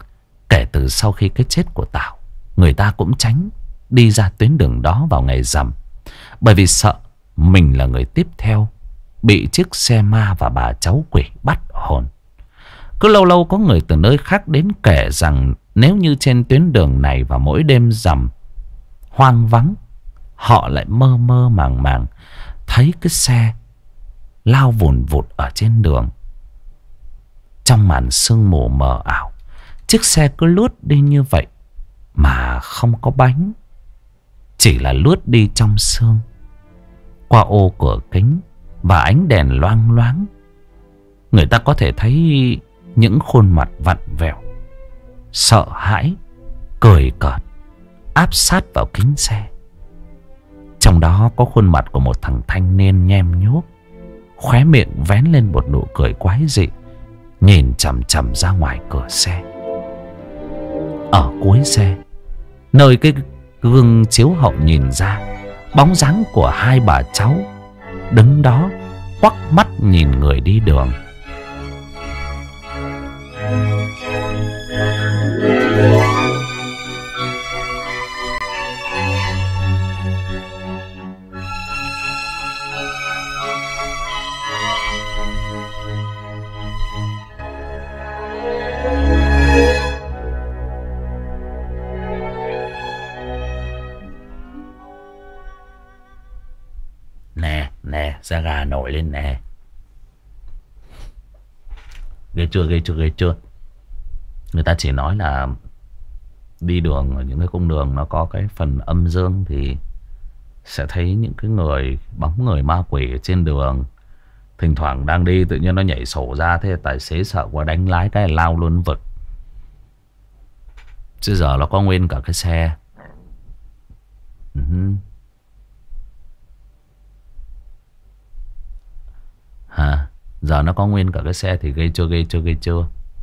Kể từ sau khi cái chết của Tảo, người ta cũng tránh đi ra tuyến đường đó vào ngày rằm, bởi vì sợ mình là người tiếp theo bị chiếc xe ma và bà cháu quỷ bắt hồn. Cứ lâu lâu có người từ nơi khác đến kể rằng nếu như trên tuyến đường này vào mỗi đêm rằm hoang vắng, họ lại mơ mơ màng màng thấy cái xe lao vùn vụt ở trên đường. Trong màn sương mù mờ ảo, chiếc xe cứ lướt đi như vậy mà không có bánh, chỉ là lướt đi trong sương. Qua ô cửa kính và ánh đèn loang loáng, người ta có thể thấy những khuôn mặt vặn vẹo, sợ hãi, cười cợt áp sát vào kính xe. Trong đó có khuôn mặt của một thằng thanh niên nhem nhuốc, khóe miệng vén lên một nụ cười quái dị, nhìn chằm chằm ra ngoài cửa xe. Ở cuối xe, nơi cái gương chiếu hậu nhìn ra, bóng dáng của hai bà cháu đứng đó quắc mắt nhìn người đi đường. Nè, da gà nổi lên nè. Ghê chưa. Người ta chỉ nói là đi đường ở những cái cung đường nó có cái phần âm dương thì sẽ thấy những cái người, bóng người ma quỷ ở trên đường. Thỉnh thoảng đang đi tự nhiên nó nhảy sổ ra, thế tài xế sợ quá đánh lái cái lao luôn vực. Chứ giờ nó có nguyên cả cái xe. Hả? Giờ nó có nguyên cả cái xe thì ghê chưa.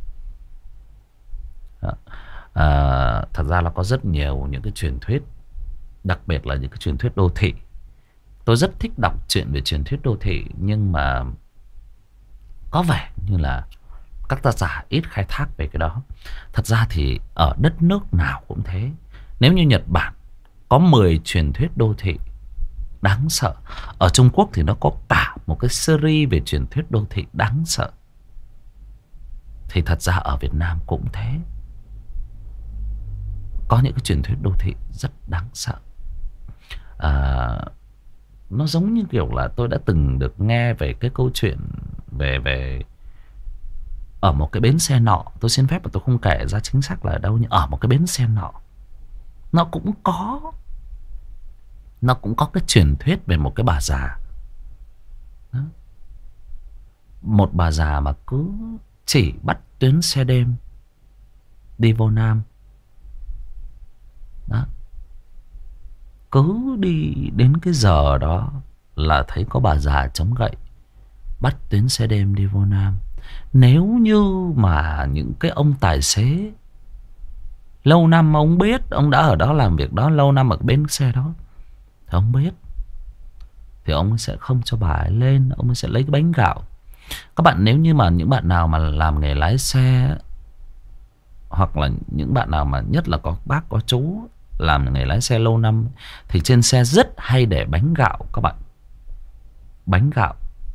Thật ra là có rất nhiều những cái truyền thuyết, đặc biệt là những cái truyền thuyết đô thị. Tôi rất thích đọc chuyện về truyền thuyết đô thị, nhưng mà có vẻ như là các tác giả ít khai thác về cái đó. Thật ra thì ở đất nước nào cũng thế. Nếu như Nhật Bản có 10 truyền thuyết đô thị đáng sợ, ở Trung Quốc thì nó có cả một cái series về truyền thuyết đô thị đáng sợ. Thì thật ra ở Việt Nam cũng thế. Có những cái truyền thuyết đô thị rất đáng sợ. Nó giống như kiểu là tôi đã từng được nghe về cái câu chuyện về ở một cái bến xe nọ. Tôi xin phép mà tôi không kể ra chính xác là ở đâu, nhưng ở một cái bến xe nọ nó cũng có cái truyền thuyết về một cái bà già. Đó. Một bà già mà cứ chỉ bắt tuyến xe đêm đi vô Nam. Đó. Cứ đi đến cái giờ đó là thấy có bà già chống gậy bắt tuyến xe đêm đi vô Nam. Nếu như mà những cái ông tài xế lâu năm, ông biết, ông đã ở đó làm việc đó lâu năm ở bến xe đó, thì ông biết, thì ông ấy sẽ không cho bà ấy lên, ông ấy sẽ lấy cái bánh gạo. Các bạn nếu như mà những bạn nào mà làm nghề lái xe, hoặc là những bạn nào mà nhất là có bác có chú làm nghề lái xe lâu năm, thì trên xe rất hay để bánh gạo các bạn. Bánh gạo.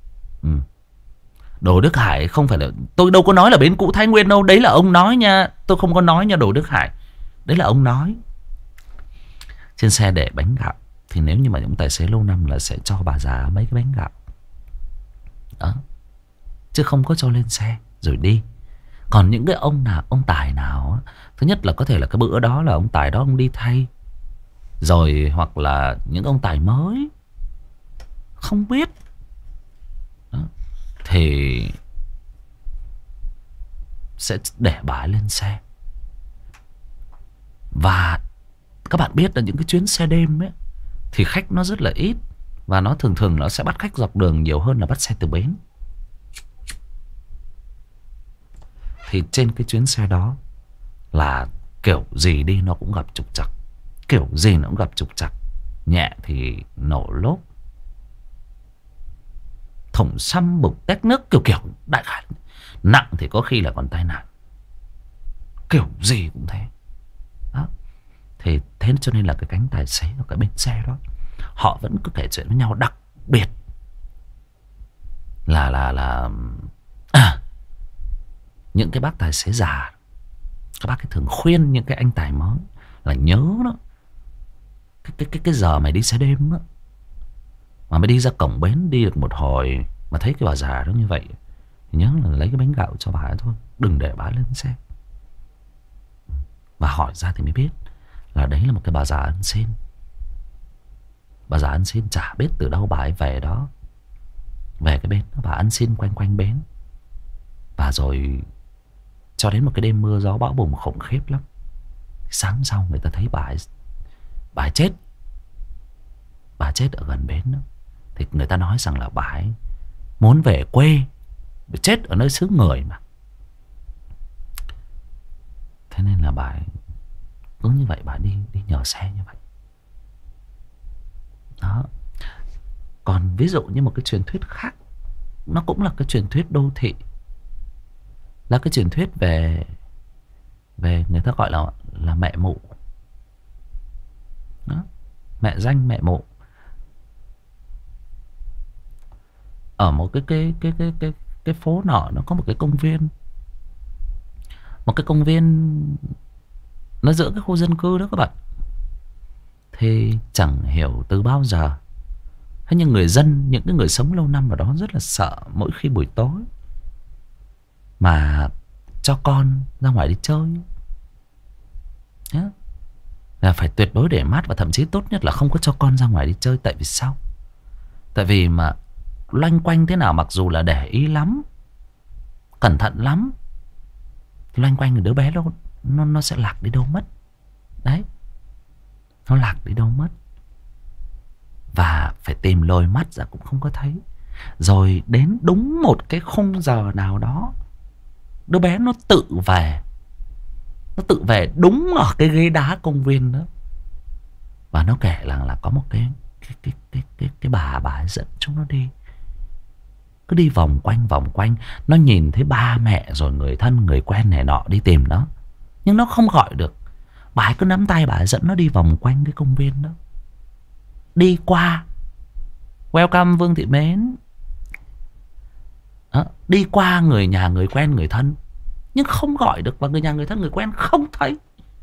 Đồ Đức Hải không phải là, tôi đâu có nói là bến cũ Thái Nguyên đâu, đấy là ông nói nha, tôi không có nói nha Đồ Đức Hải, đấy là ông nói. Trên xe để bánh gạo, thì nếu như mà những tài xế lâu năm là sẽ cho bà già mấy cái bánh gạo đó, chứ không có cho lên xe rồi đi. Còn những cái ông nào, ông tài nào, thứ nhất là có thể là cái bữa đó là ông tài đó ông đi thay rồi, hoặc là những ông tài mới không biết đó, thì sẽ để bà ấy lên xe. Và các bạn biết là những cái chuyến xe đêm ấy thì khách nó rất là ít, và nó thường nó sẽ bắt khách dọc đường nhiều hơn là bắt xe từ bến. Thì trên cái chuyến xe đó là kiểu gì đi nó cũng gặp trục trặc, kiểu gì nó cũng gặp trục trặc. Nhẹ thì nổ lốp, thủng xăm bục tét nước, kiểu đại khái. Nặng thì có khi là còn tai nạn. kiểu gì cũng thế đó. Thì thế cho nên là cái cánh tài xế ở cái bến xe đó, họ vẫn cứ kể chuyện với nhau. Đặc biệt là những cái bác tài xế già, các bác ấy thường khuyên những cái anh tài mới là nhớ đó, cái giờ mày đi xe đêm á, mà mày đi ra cổng bến đi được một hồi mà thấy cái bà già đó như vậy thì nhớ là lấy cái bánh gạo cho bà ấy thôi, đừng để bà ấy lên xe. Và hỏi ra thì mới biết là đấy là một cái bà già ăn xin. Bà già ăn xin chả biết từ đâu bà ấy về đó, về cái bến bà ăn xin quanh quanh bến. Và rồi cho đến một cái đêm mưa gió bão bùng khủng khiếp lắm, sáng sau người ta thấy bà ấy chết. Bà ấy chết ở gần bến đó. Thì người ta nói rằng là bà ấy muốn về quê, chết ở nơi xứ người mà. Thế nên là bà ấy cứ như vậy, bà ấy đi nhờ xe như vậy đó. Còn ví dụ như một cái truyền thuyết khác, nó cũng là cái truyền thuyết đô thị, là cái truyền thuyết về người ta gọi là mẹ mụ đó. Mẹ danh mẹ mụ. Ở một cái phố nọ nó có một cái công viên. Một cái công viên nó giữa cái khu dân cư đó các bạn. Thì chẳng hiểu từ bao giờ, thế nhưng người dân, những cái người sống lâu năm ở đó rất là sợ mỗi khi buổi tối mà cho con ra ngoài đi chơi nhá, là phải tuyệt đối để mát. Và thậm chí tốt nhất là không có cho con ra ngoài đi chơi. Tại vì sao? Tại vì mà loanh quanh thế nào, mặc dù là để ý lắm, cẩn thận lắm, loanh quanh thì đứa bé nó sẽ lạc đi đâu mất. Đấy, nó lạc đi đâu mất. Và phải tìm lồi mắt ra cũng không có thấy. Rồi đến đúng một cái khung giờ nào đó, đứa bé nó tự về. Nó tự về đúng ở cái ghế đá công viên đó. Và nó kể là có một cái bà ấy dẫn chúng nó đi. Cứ đi vòng quanh. Nó nhìn thấy ba mẹ rồi người thân người quen này nọ đi tìm nó, nhưng nó không gọi được. Bà ấy cứ nắm tay bà ấy dẫn nó đi vòng quanh cái công viên đó. Đi qua welcome Vương Thị Mến đó, đi qua người nhà người quen người thân, nhưng không gọi được. Và người nhà người thân người quen không thấy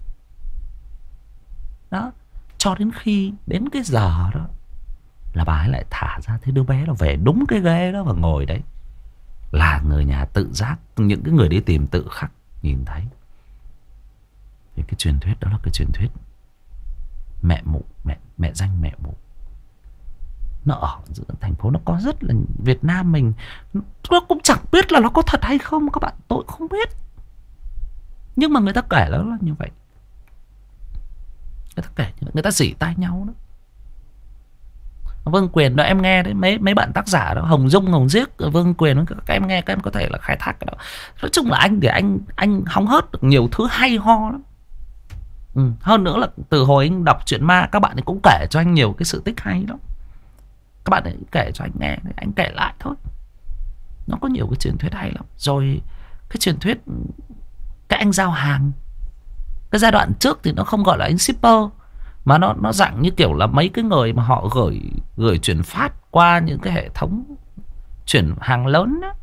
đó. Cho đến khi đến cái giờ đó là bà ấy lại thả ra, thấy đứa bé nó về đúng cái ghế đó và ngồi đấy. Là người nhà tự giác, những cái người đi tìm tự khắc nhìn thấy. Thì cái truyền thuyết đó là cái truyền thuyết mẹ mụ, mẹ danh mẹ mụ. Nó ở giữa thành phố, nó có rất là, Việt Nam mình nó cũng chẳng biết là nó có thật hay không các bạn, tôi không biết. Nhưng mà người ta kể nó là như vậy. Người ta kể như vậy, người ta rỉ tai nhau đó. Vương Quyền đó em nghe đấy, mấy bạn tác giả đó, Hồng Dung, Hồng Diếc, Vương Quyền, các em nghe, các em có thể là khai thác cái đó. Nói chung là anh thì anh hóng hớt được nhiều thứ hay ho lắm. Hơn nữa là từ hồi anh đọc truyện ma, các bạn ấy cũng kể cho anh nhiều cái sự tích hay lắm. Các bạn ấy kể cho anh nghe, anh kể lại thôi. Nó có nhiều cái truyền thuyết hay lắm. Rồi cái truyền thuyết cái anh giao hàng, cái giai đoạn trước thì nó không gọi là anh shipper, mà nó dạng như kiểu là mấy cái người mà họ gửi chuyển phát qua những cái hệ thống chuyển hàng lớn đó.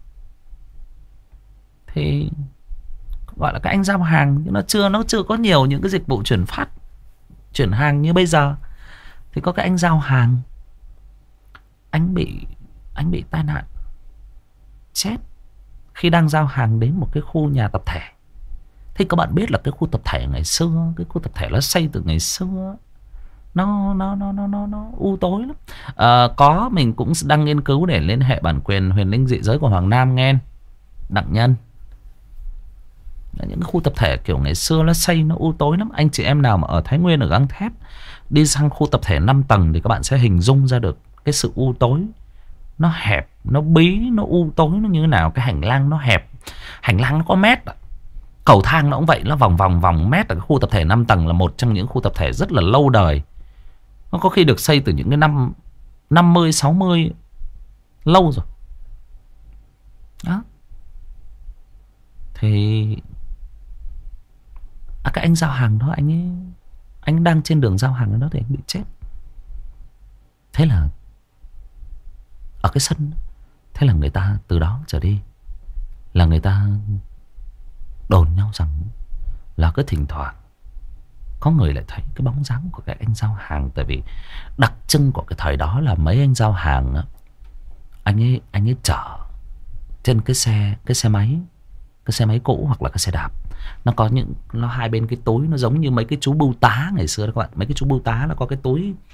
Thì gọi là cái anh giao hàng, nhưng nó chưa có nhiều những cái dịch vụ chuyển phát, chuyển hàng như bây giờ. Thì có cái anh giao hàng, anh bị tai nạn chết khi đang giao hàng đến một cái khu nhà tập thể. Thì các bạn biết là cái khu tập thể ngày xưa, cái khu tập thể nó xây từ ngày xưa, nó u tối lắm. Có mình cũng đang nghiên cứu để liên hệ bản quyền Huyền Linh Dị Giới của Hoàng Nam nghe Đặng Nhân. Những cái khu tập thể kiểu ngày xưa nó xây nó u tối lắm. Anh chị em nào mà ở Thái Nguyên, ở Gang Thép đi sang khu tập thể 5 tầng thì các bạn sẽ hình dung ra được cái sự u tối. Nó hẹp, nó bí, nó u tối nó như thế nào. Cái hành lang nó hẹp, hành lang nó có mét, cầu thang nó cũng vậy, nó vòng mét. Ở cái khu tập thể 5 tầng là một trong những khu tập thể rất là lâu đời. Nó có khi được xây từ những cái năm 50, 60, lâu rồi đó. Thì cái anh giao hàng đó, anh đang trên đường giao hàng đó thì anh bị chết. Thế là ở cái sân, thế là người ta từ đó trở đi là người ta đồn nhau rằng là cứ thỉnh thoảng có người lại thấy cái bóng dáng của cái anh giao hàng. Tại vì đặc trưng của cái thời đó là mấy anh giao hàng á, anh ấy chở trên cái xe máy cũ hoặc là cái xe đạp. Nó hai bên cái túi nó giống như mấy cái chú bưu tá ngày xưa đó các bạn. Mấy cái chú bưu tá nó có cái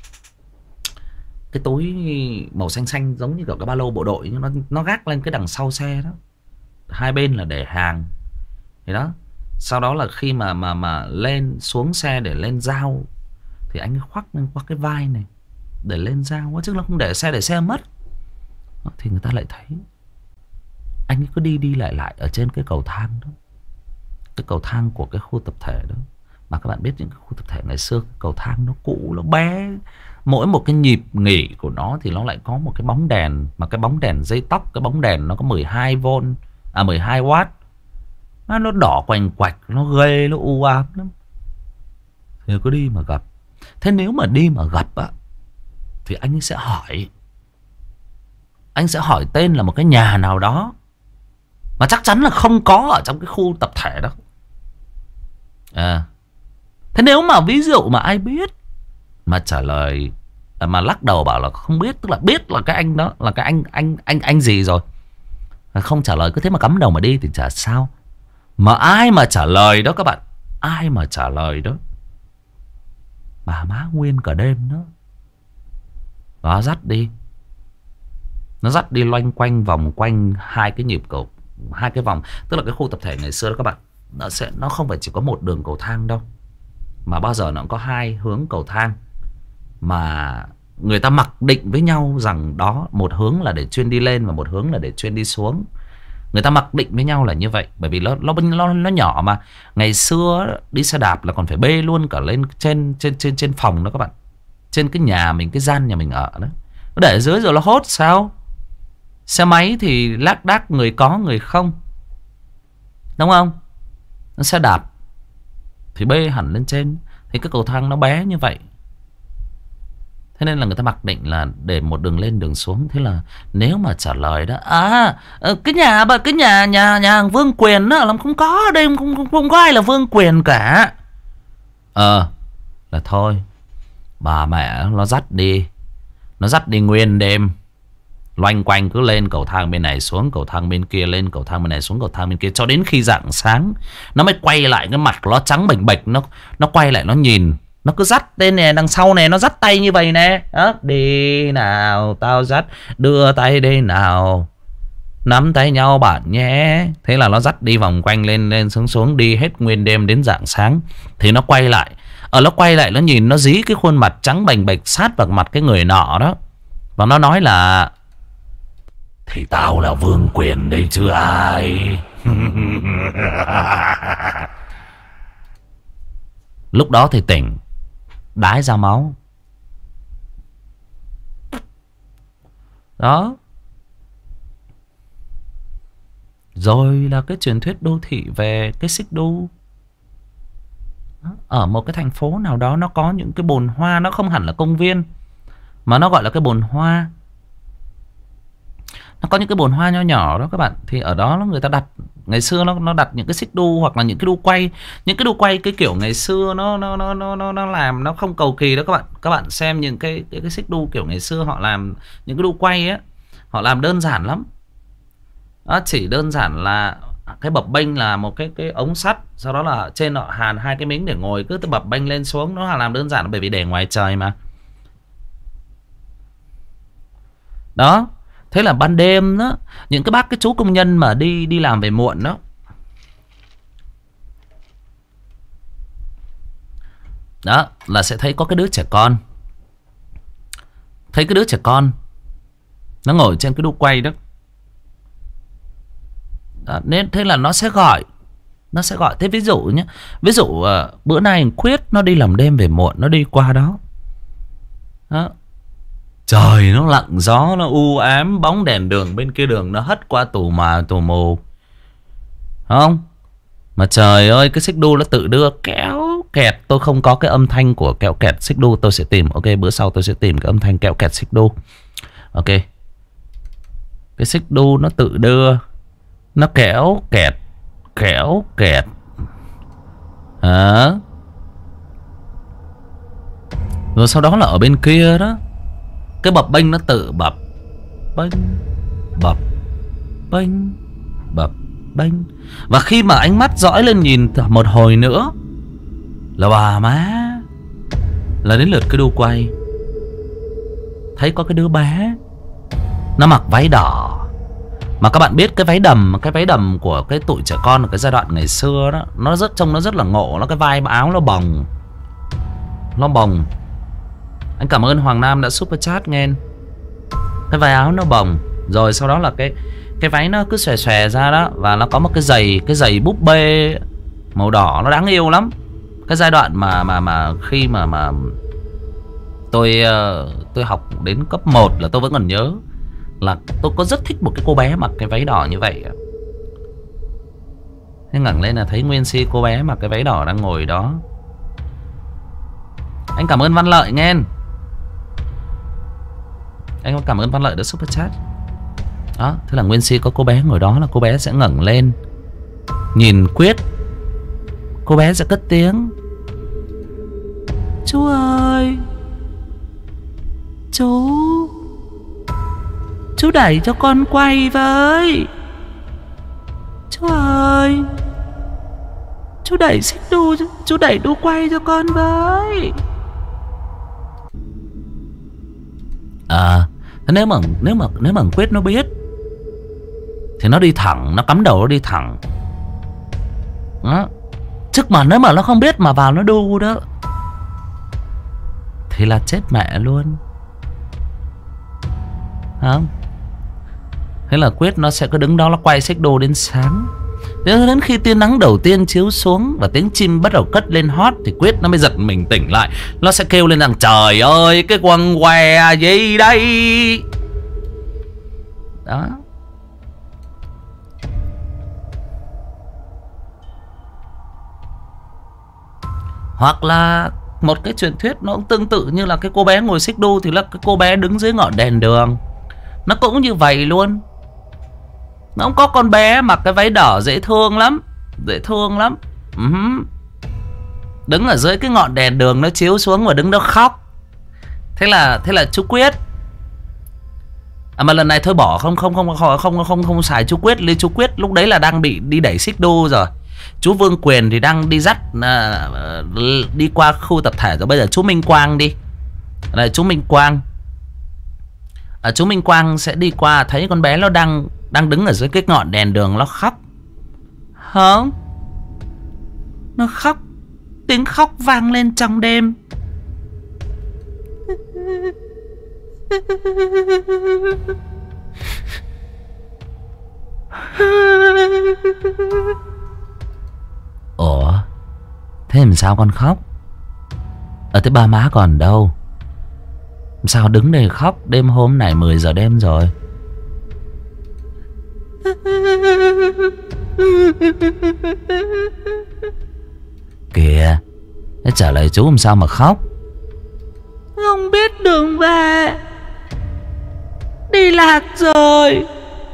túi màu xanh xanh giống như kiểu cái ba lô bộ đội, nhưng nó gác lên cái đằng sau xe đó. Hai bên là để hàng. Thì đó, sau đó là khi mà lên xuống xe để lên giao thì anh khoác lên qua cái vai này để lên giao, chứ nó không để xe mất. Thì người ta lại thấy anh ấy cứ đi lại ở trên cái cầu thang đó, cái cầu thang của cái khu tập thể đó. Mà các bạn biết những cái khu tập thể ngày xưa, cái cầu thang nó cũ, nó bé, mỗi một cái nhịp nghỉ của nó thì nó lại có một cái bóng đèn, mà cái bóng đèn dây tóc, cái bóng đèn nó có 12V 12W. Nó đỏ quành quạch, nó ghê, nó u ám lắm. Thì cứ đi mà gặp. Thế nếu mà đi mà gặp á thì anh sẽ hỏi, tên là một cái nhà nào đó mà chắc chắn là không có ở trong cái khu tập thể đó. Thế nếu mà ví dụ mà ai biết mà trả lời mà lắc đầu bảo là không biết, tức là biết là cái anh đó là cái anh gì rồi, không trả lời cứ thế mà cắm đầu mà đi thì chả sao. Mà ai mà trả lời đó các bạn, ai mà trả lời đó, bà má nguyên cả đêm đó. Nó dắt đi loanh quanh vòng quanh hai cái nhịp cầu, hai cái vòng. Tức là cái khu tập thể ngày xưa đó các bạn, nó không phải chỉ có một đường cầu thang đâu, mà bao giờ nó có hai hướng cầu thang. Mà người ta mặc định với nhau rằng đó, một hướng là để chuyên đi lên và một hướng là để chuyên đi xuống. Người ta mặc định với nhau là như vậy. Bởi vì nó nhỏ mà. Ngày xưa đi xe đạp là còn phải bê luôn cả lên trên phòng đó các bạn, trên cái nhà mình, cái gian nhà mình ở đó. Nó để dưới rồi nó hốt sao. Xe máy thì lác đác, người có người không, đúng không? Xe đạp thì bê hẳn lên trên. Thì cái cầu thang nó bé như vậy, thế nên là người ta mặc định là để một đường lên đường xuống. Thế là nếu mà trả lời đó, cái nhà hàng Vương Quyền đó làm không có ở đây, không có ai là Vương Quyền cả. Là thôi, bà mẹ nó dắt đi nguyên đêm, loanh quanh cứ lên cầu thang bên này, xuống cầu thang bên kia, lên cầu thang bên này, xuống cầu thang bên kia, cho đến khi rạng sáng nó mới quay lại. Cái mặt nó trắng bệch bệch, nó quay lại, nó nhìn. Nó cứ dắt tên này đằng sau này, nó dắt tay như vậy nè. Đi nào, tao dắt, đưa tay đây nào, nắm tay nhau bạn nhé. Thế là nó dắt đi vòng quanh, lên xuống đi hết nguyên đêm đến rạng sáng. Thì nó quay lại, nó nhìn, nó dí cái khuôn mặt trắng bềnh bệch sát vào mặt cái người nọ đó. Và nó nói là: thì tao là Vương Quyền đây chứ ai. Lúc đó thì tỉnh, đái ra máu. Đó. Rồi là cái truyền thuyết đô thị về cái xích đu. Ở một cái thành phố nào đó nó có những cái bồn hoa, nó không hẳn là công viên mà nó gọi là cái bồn hoa. Nó có những cái bồn hoa nho nhỏ đó các bạn. Thì ở đó người ta đặt, ngày xưa nó đặt những cái xích đu hoặc là những cái đu quay. Những cái đu quay cái kiểu ngày xưa nó làm nó không cầu kỳ đó các bạn. Các bạn xem những cái xích đu kiểu ngày xưa họ làm, những cái đu quay á, họ làm đơn giản lắm. Đó, chỉ đơn giản là cái bập bênh là một cái ống sắt, sau đó là trên họ hàn hai cái miếng để ngồi, cứ bập bênh lên xuống. Nó làm đơn giản bởi vì để ngoài trời mà. Đó. Thế là ban đêm đó, những cái chú công nhân mà đi làm về muộn đó, đó là sẽ thấy có cái đứa trẻ con. Thấy cái đứa trẻ con nó ngồi trên cái đu quay đó. Nên thế là nó sẽ gọi. Thế ví dụ nhé, ví dụ bữa nay Quyết nó đi làm đêm về muộn, nó đi qua đó. Đó. Trời nó lặng gió, nó u ám, bóng đèn đường bên kia đường nó hất qua tù mù, không? Mà trời ơi, cái xích đu nó tự đưa kéo kẹt. Tôi không có cái âm thanh của kéo kẹt xích đu. Tôi sẽ tìm, ok, bữa sau tôi sẽ tìm cái âm thanh kéo kẹt xích đu. Ok. Cái xích đu nó tự đưa, nó kéo kẹt. Kéo kẹt. Hả? Rồi sau đó là ở bên kia đó, cái bập bênh nó tự bập bênh, bập bênh, bập bênh. Và khi mà ánh mắt dõi lên nhìn một hồi nữa là bà má, là đến lượt cái đu quay. Thấy có cái đứa bé nó mặc váy đỏ. Mà các bạn biết cái váy đầm của cái tụi trẻ con ở cái giai đoạn ngày xưa đó, nó trông nó rất là ngộ. Nó cái vai áo nó bồng. Nó bồng. Anh cảm ơn Hoàng Nam đã super chat nghe. Cái vai áo nó bồng. Rồi sau đó là cái váy nó cứ xòe xòe ra đó. Và nó có một cái giày búp bê màu đỏ, nó đáng yêu lắm. Cái giai đoạn mà khi mà tôi học đến cấp 1 là tôi vẫn còn nhớ là tôi có rất thích một cái cô bé mặc cái váy đỏ như vậy. Thế ngẩng lên là thấy nguyên si cô bé mặc cái váy đỏ đang ngồi đó. Anh cảm ơn Văn Lợi nghe. Anh cảm ơn Văn Lợi đã super chat. Đó, thế là nguyên si có cô bé ngồi đó, là cô bé sẽ ngẩng lên nhìn Quyết. Cô bé sẽ cất tiếng: chú ơi, chú đẩy cho con quay với. Chú ơi, chú đẩy xích đu, chú đẩy đu quay cho con với. Thế nếu mà Quyết nó biết thì nó đi thẳng, nó cắm đầu nó đi thẳng đó. Chứ mà nếu mà nó không biết mà vào nó đu đó thì là chết mẹ luôn. Không? Thế là Quyết nó sẽ cứ đứng đó, nó quay xích đu đến sáng. Đến khi tia nắng đầu tiên chiếu xuống và tiếng chim bắt đầu cất lên hót thì Quyết nó mới giật mình tỉnh lại. Nó sẽ kêu lên rằng: trời ơi, cái quần què gì đây? Đó. Hoặc là một cái truyền thuyết nó cũng tương tự như là cái cô bé ngồi xích đu thì là cái cô bé đứng dưới ngọn đèn đường. Nó cũng như vậy luôn. Nó cũng có con bé mặc cái váy đỏ dễ thương lắm. Dễ thương lắm. Đứng ở dưới cái ngọn đèn đường nó chiếu xuống và đứng đó khóc. Thế là chú Quyết. Mà lần này thôi bỏ, không xài chú Quyết. Lý chú Quyết lúc đấy là đang bị đi đẩy xích đu rồi. Chú Vương Quyền thì đang đi dắt đi qua khu tập thể rồi. Bây giờ chú Minh Quang đi. Đây chú Minh Quang. Chú Minh Quang sẽ đi qua, thấy con bé nó đang đứng ở dưới cái ngọn đèn đường, nó khóc. Không? Nó khóc. Tiếng khóc vang lên trong đêm. Ủa, thế làm sao con khóc? Thế ba má còn đâu? Sao đứng đây khóc? Đêm hôm này 10 giờ đêm rồi. Kìa, trả lời chú làm sao mà khóc? Không biết đường về, đi lạc rồi.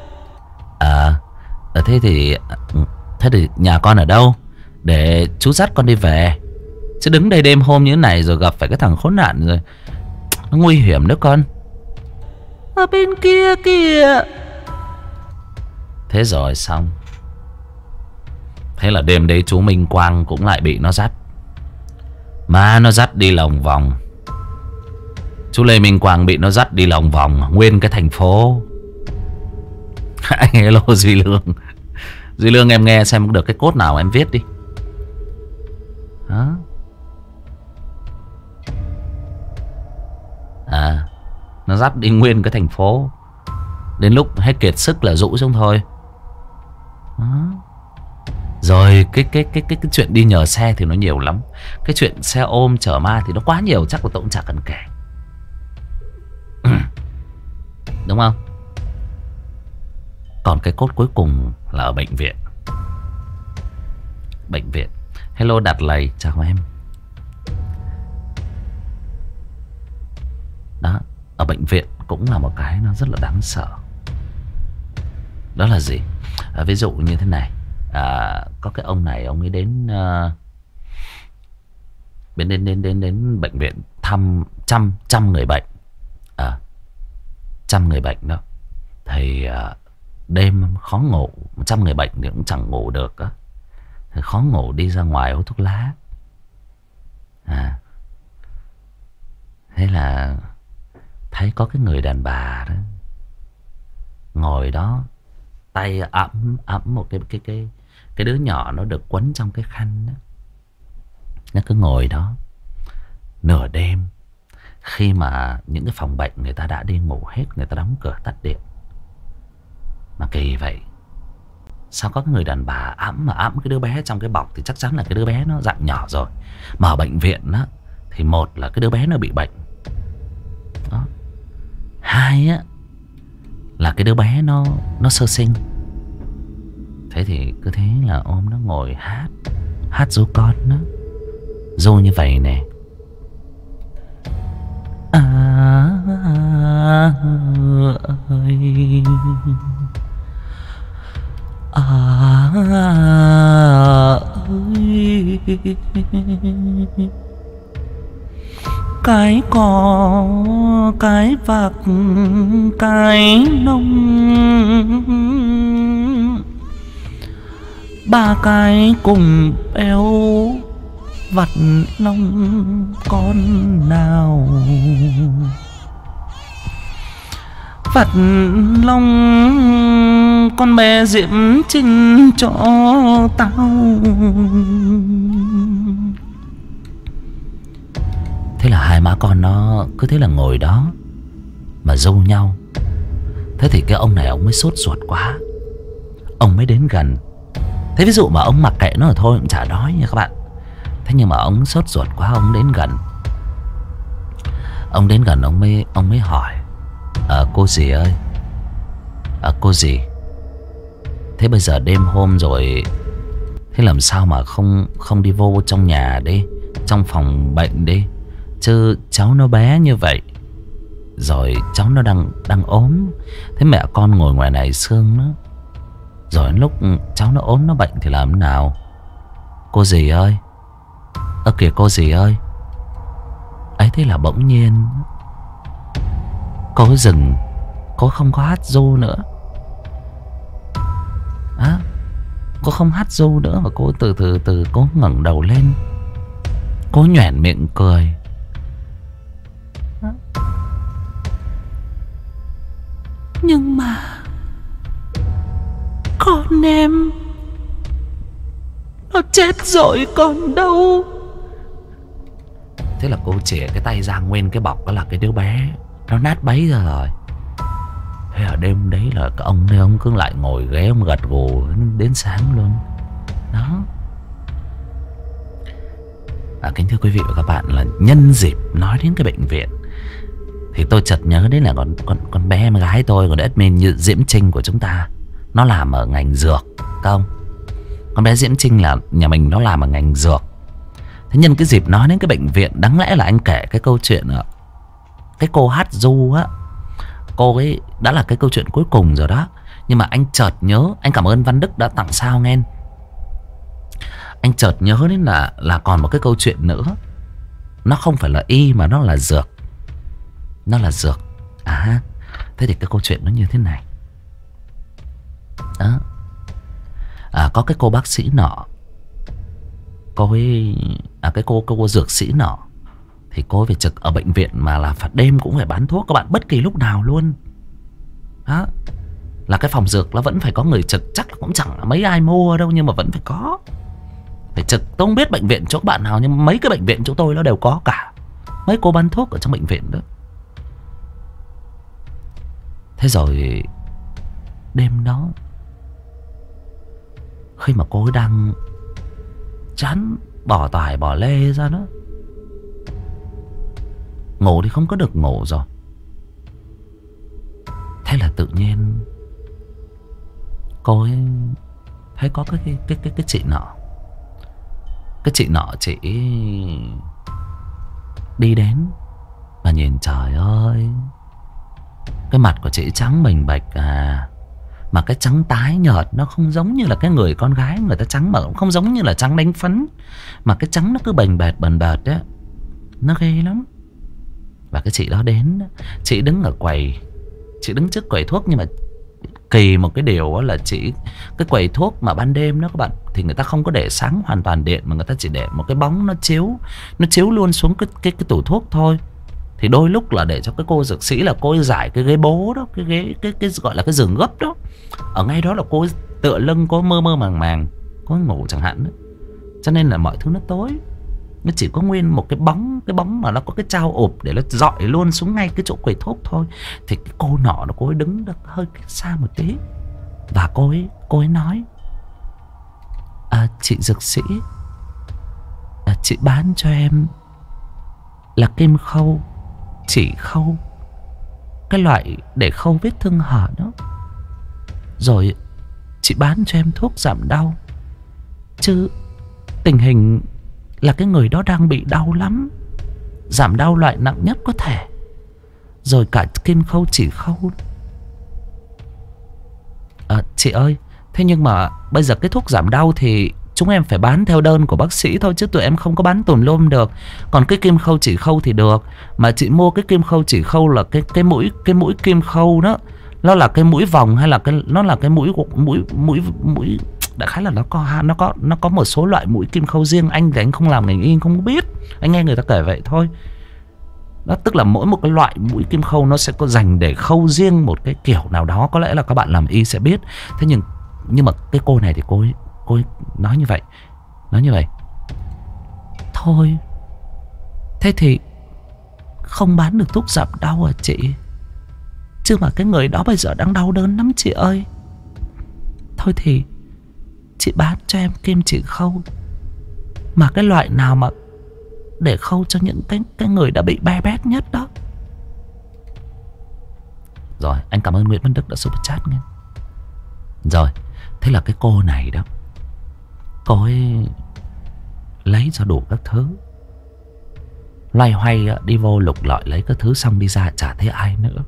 Thế thì nhà con ở đâu để chú dắt con đi về? Chứ đứng đây đêm hôm như thế này rồi gặp phải cái thằng khốn nạn rồi, nó nguy hiểm đó con. Ở bên kia kìa. Thế rồi xong. Thế là đêm đấy chú Minh Quang cũng lại bị nó dắt. Mà nó dắt đi lòng vòng. Chú Lê Minh Quang bị nó dắt đi lòng vòng nguyên cái thành phố. Anh hello Duy Lương. Duy Lương em nghe xem được cái cốt nào em viết đi. Đó. Nó dắt đi nguyên cái thành phố. Đến lúc hết kiệt sức là rũ xuống thôi. Đó. Rồi cái chuyện đi nhờ xe thì nó nhiều lắm. Cái chuyện xe ôm chở ma thì nó quá nhiều, chắc là tôi cũng chả cần kể. Đúng không? Còn cái cốt cuối cùng là ở bệnh viện. bệnh viện. Hello Đạt Lầy, chào em. Đó, ở bệnh viện cũng là một cái nó rất là đáng sợ. Đó là gì? Ví dụ như thế này, có cái ông này, ông ấy đến đến bệnh viện thăm trăm người bệnh, trăm người bệnh đó. Thì đêm khó ngủ, 100 người bệnh thì cũng chẳng ngủ được á. Thì khó ngủ đi ra ngoài hút thuốc lá. Thế là thấy có cái người đàn bà đó ngồi đó, tay ẵm một cái đứa nhỏ nó được quấn trong cái khăn đó. Nó cứ ngồi đó nửa đêm, khi mà những cái phòng bệnh người ta đã đi ngủ hết, người ta đóng cửa tắt điện. Mà kỳ vậy, sao có người đàn bà ẵm cái đứa bé trong cái bọc, thì chắc chắn là cái đứa bé nó dạng nhỏ rồi. Mà ở bệnh viện á, thì một là cái đứa bé nó bị bệnh đó, hai á là cái đứa bé nó sơ sinh. Thế thì cứ thế là ôm nó ngồi hát ru con nó, ru như vậy nè. Ơi ơi, cái cỏ cái vạc cái nông, ba cái cùng béo vặt lông con nào, vặt lông con bé Diễm Trinh cho tao. Thế là hai má con nó cứ thế là ngồi đó mà ru nhau. Thế thì cái ông này ông mới sốt ruột quá, ông mới đến gần. Thế ví dụ mà ông mặc kệ nó là thôi cũng chả đói nha các bạn. Thế nhưng mà ông sốt ruột quá, ông đến gần. Ông đến gần, ông mới hỏi: cô dì ơi, cô dì, thế bây giờ đêm hôm rồi, thế làm sao mà không đi vô trong nhà đi, trong phòng bệnh đi, chứ cháu nó bé như vậy, rồi cháu nó đang ốm. Thế mẹ con ngồi ngoài này sương nó, rồi lúc cháu nó ốm nó bệnh thì làm thế nào? Cô dì ơi, kìa cô dì ơi. Ấy thế là bỗng nhiên cô dừng, cô không có hát ru nữa. Cô không hát ru nữa, và cô từ từ cô ngẩng đầu lên, cô nhoẻn miệng cười. Nhưng mà con em nó chết rồi còn đâu. Thế là cô chìa cái tay ra, nguyên cái bọc đó là cái đứa bé nó nát bấy ra rồi. Thế ở đêm đấy là cái ông này ông cứ lại ngồi ghé, ông gật gù đến sáng luôn đó. Kính thưa quý vị và các bạn, là nhân dịp nói đến cái bệnh viện thì tôi chợt nhớ đến là con bé em gái tôi, còn admin như Diễm Trinh của chúng ta, nó làm ở ngành dược. Không, con bé Diễm Trinh là nhà mình, nó làm ở ngành dược. Thế nhân cái dịp nói đến cái bệnh viện, đáng lẽ là anh kể cái câu chuyện cái cô hát ru á, cô ấy đã là cái câu chuyện cuối cùng rồi đó. Nhưng mà anh chợt nhớ, anh cảm ơn Văn Đức đã tặng sao nghe. Anh chợt nhớ đến là còn một cái câu chuyện nữa. Nó không phải là y mà nó là dược. Nó là dược. Thế thì cái câu chuyện nó như thế này đó. Có cái cô bác sĩ nọ, cô ấy cái cô dược sĩ nọ, thì cô ấy phải trực ở bệnh viện mà là phải đêm cũng phải bán thuốc các bạn, bất kỳ lúc nào luôn đó. Là cái phòng dược nó vẫn phải có người trực, chắc là cũng chẳng mấy ai mua đâu, nhưng mà vẫn phải có, phải trực. Tôi không biết bệnh viện chỗ các bạn nào, nhưng mấy cái bệnh viện chỗ tôi nó đều có cả mấy cô bán thuốc ở trong bệnh viện đó. Thế rồi đêm đó, khi mà cô ấy đang chán bỏ tải bỏ lê ra đó, ngủ thì không có được ngủ rồi. Thế là tự nhiên cô ấy thấy có cái chị nọ, Cái chị nọ chị đi đến và nhìn, trời ơi, cái mặt của chị trắng bềnh bạch à. Mà cái trắng tái nhợt, nó không giống như là cái người con gái người ta trắng, mà cũng không giống như là trắng đánh phấn. Mà cái trắng nó cứ bềnh bệt đấy. Nó ghê lắm. Và cái chị đó đến, chị đứng ở quầy, chị đứng trước quầy thuốc. Nhưng mà kỳ một cái điều là chị, cái quầy thuốc mà ban đêm đó các bạn, thì người ta không có để sáng hoàn toàn điện, mà người ta chỉ để một cái bóng nó chiếu luôn xuống cái tủ thuốc thôi. Thì đôi lúc là để cho cái cô dược sĩ là cô ấy giải cái ghế bố đó, cái ghế cái gọi là cái giường gấp đó, ở ngay đó là cô ấy tựa lưng, cô mơ màng cô ấy ngủ chẳng hạn đó. Cho nên là mọi thứ nó tối, nó chỉ có nguyên một cái bóng mà nó có cái trao ụp để nó dọi luôn xuống ngay cái chỗ quầy thuốc thôi. Thì cái cô nọ nó, cô ấy đứng được hơi xa một tí, và cô ấy nói: chị dược sĩ, chị bán cho em là kim khâu, chỉ khâu, cái loại để khâu vết thương hở đó. Rồi chị bán cho em thuốc giảm đau, chứ tình hình là cái người đó đang bị đau lắm, giảm đau loại nặng nhất có thể, rồi cả kim khâu chỉ khâu. Chị ơi, thế nhưng mà bây giờ cái thuốc giảm đau thì chúng em phải bán theo đơn của bác sĩ thôi, chứ tụi em không có bán tùm lum được. Còn cái kim khâu chỉ khâu thì được. Mà chị mua cái kim khâu chỉ khâu là cái mũi kim khâu đó, nó là cái mũi vòng hay là nó là cái mũi đại khái là nó có một số loại mũi kim khâu riêng. Anh thì anh không làm ngành y, không có biết, anh nghe người ta kể vậy thôi. Đó, tức là mỗi một cái loại mũi kim khâu nó sẽ có dành để khâu riêng một cái kiểu nào đó. Có lẽ là các bạn làm y sẽ biết. Thế nhưng mà cái cô này thì cô ấy nói như vậy: thôi, thế thì không bán được thuốc giảm đau à chị? Chứ mà cái người đó bây giờ đang đau đớn lắm chị ơi. Thôi thì chị bán cho em kim chỉ khâu, mà cái loại nào mà để khâu cho những cái người đã bị be bét nhất đó. Rồi, anh cảm ơn Nguyễn Văn Đức đã super chat nghe. Rồi, thế là cái cô này đó, cô ấy lấy cho đủ các thứ, loay hoay đi vô lục lọi lấy các thứ, xong đi ra chả thấy ai nữa.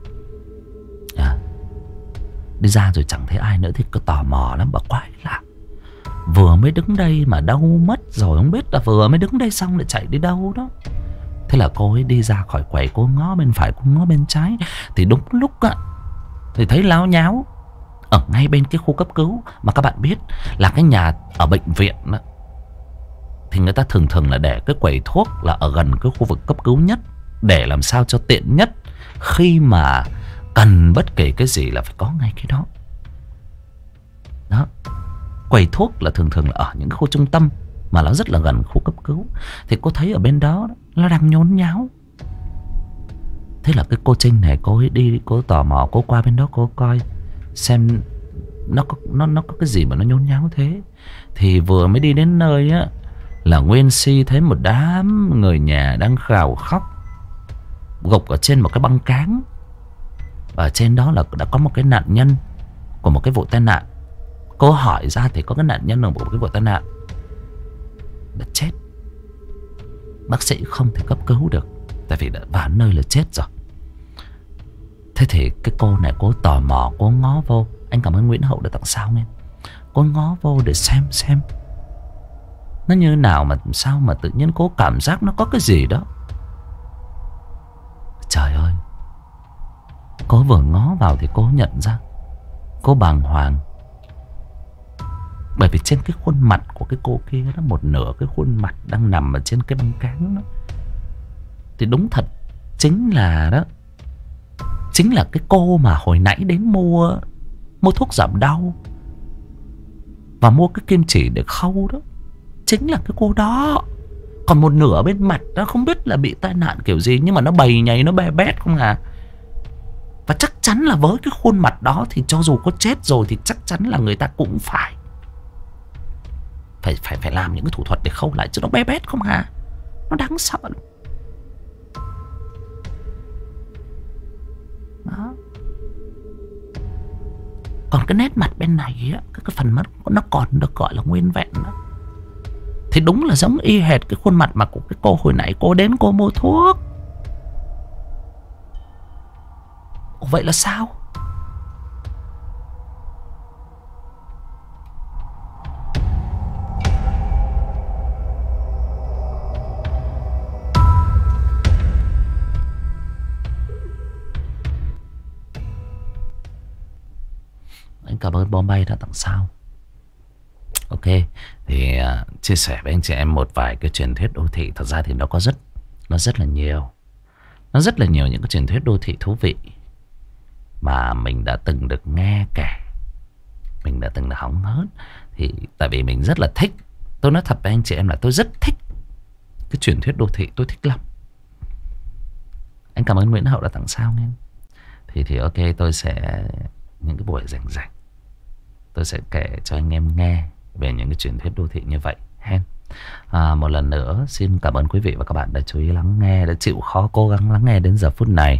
Đi ra rồi chẳng thấy ai nữa thì cứ tò mò lắm, bà quái lạ. Vừa mới đứng đây mà đâu mất rồi, không biết là vừa mới đứng đây xong lại chạy đi đâu đó. Thế là cô ấy đi ra khỏi quầy, cô ngó bên phải, cô ngó bên trái, thì đúng lúc thì thấy láo nháo ở ngay bên cái khu cấp cứu. Mà các bạn biết là cái nhà ở bệnh viện đó, thì người ta thường là để cái quầy thuốc là ở gần cái khu vực cấp cứu nhất, để làm sao cho tiện nhất. Khi mà cần bất kể cái gì là phải có ngay cái đó. Đó, quầy thuốc là thường là ở những khu trung tâm mà nó rất là gần khu cấp cứu. Thì cô thấy ở bên đó nó đang nhốn nháo. Thế là cái cô Trinh này, cô ấy đi, cô tò mò, cô qua bên đó cô coi xem nó có cái gì mà nó nhốn nháo thế. Thì vừa mới đi đến nơi á, là Nguyên Si thấy một đám người nhà đang gào khóc, gục ở trên một cái băng cáng. Và trên đó là đã có một cái nạn nhân của một cái vụ tai nạn. Cô hỏi ra thì có cái nạn nhân của một cái vụ tai nạn đã chết. Bác sĩ không thể cấp cứu được, tại vì đã vào nơi là chết rồi. Thế thì cái cô này cô tò mò, cô ngó vô. Anh cảm ơn Nguyễn Hậu đã tặng sao nghe. Cô ngó vô để xem nó như nào, mà sao mà tự nhiên cô cảm giác nó có cái gì đó. Trời ơi, cô vừa ngó vào thì cô nhận ra, cô bàng hoàng. Bởi vì trên cái khuôn mặt của cái cô kia đó, một nửa cái khuôn mặt đang nằm ở trên cái băng cáng đó, thì đúng thật chính là cái cô mà hồi nãy đến mua thuốc giảm đau và mua cái kim chỉ để khâu đó. Chính là cái cô đó. Còn một nửa bên mặt nó không biết là bị tai nạn kiểu gì, nhưng mà nó bầy nhầy, nó be bét không à. Và chắc chắn là với cái khuôn mặt đó thì cho dù có chết rồi thì chắc chắn là người ta cũng phải làm những cái thủ thuật để khâu lại, chứ nó be bét không à. Nó đáng sợ lắm. Đó. Còn cái nét mặt bên này á, cái phần mắt nó còn được gọi là nguyên vẹn đó, Thì đúng là giống y hệt cái khuôn mặt mà của cái cô hồi nãy cô đến cô mua thuốc. Ủa, vậy là sao? Anh cảm ơn Bombay đã tặng sao. Ok, thì chia sẻ với anh chị em một vài cái truyền thuyết đô thị. Thật ra thì nó rất là nhiều. Nó rất là nhiều những cái truyền thuyết đô thị thú vị mà mình đã từng được nghe kể, mình đã từng được hóng hớt. Thì tại vì mình rất là thích. Tôi nói thật với anh chị em là tôi rất thích cái truyền thuyết đô thị, tôi thích lắm. Anh cảm ơn Nguyễn Hậu đã tặng sao nghe. Thì ok, tôi sẽ những cái buổi rảnh rảnh tôi sẽ kể cho anh em nghe về những cái truyền thuyết đô thị như vậy hen. Một lần nữa xin cảm ơn quý vị và các bạn đã chú ý lắng nghe, đã chịu khó cố gắng lắng nghe đến giờ phút này.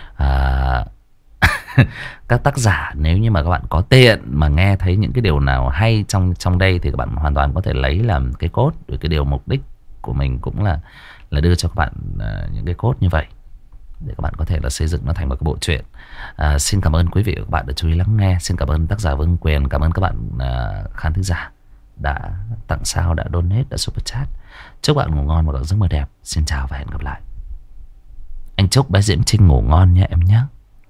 Các tác giả nếu như mà các bạn có tiện mà nghe thấy những cái điều nào hay trong đây thì các bạn hoàn toàn có thể lấy làm cái cốt. Rồi cái điều mục đích của mình cũng là đưa cho các bạn những cái cốt như vậy để các bạn có thể là xây dựng nó thành một cái bộ truyện. Xin cảm ơn quý vị và các bạn đã chú ý lắng nghe. Xin cảm ơn tác giả Vương Quyền. Cảm ơn các bạn khán thính giả đã tặng sao, đã donate, đã super chat. Chúc bạn ngủ ngon và có giấc mơ đẹp. Xin chào và hẹn gặp lại. Anh chúc bé Diễm Trinh ngủ ngon nha em nhé.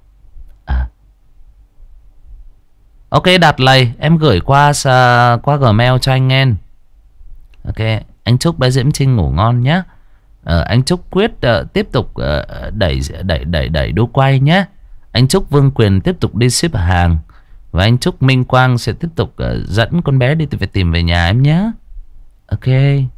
Ok, đặt lầy em gửi qua Gmail cho anh nghe. Ok, anh chúc bé Diễm Trinh ngủ ngon nhé. Anh chúc Quyết tiếp tục đẩy đu quay nhé. Anh chúc Vương Quyền tiếp tục đi ship hàng. Và anh chúc Minh Quang sẽ tiếp tục dẫn con bé đi tìm về nhà em nhé. Ok.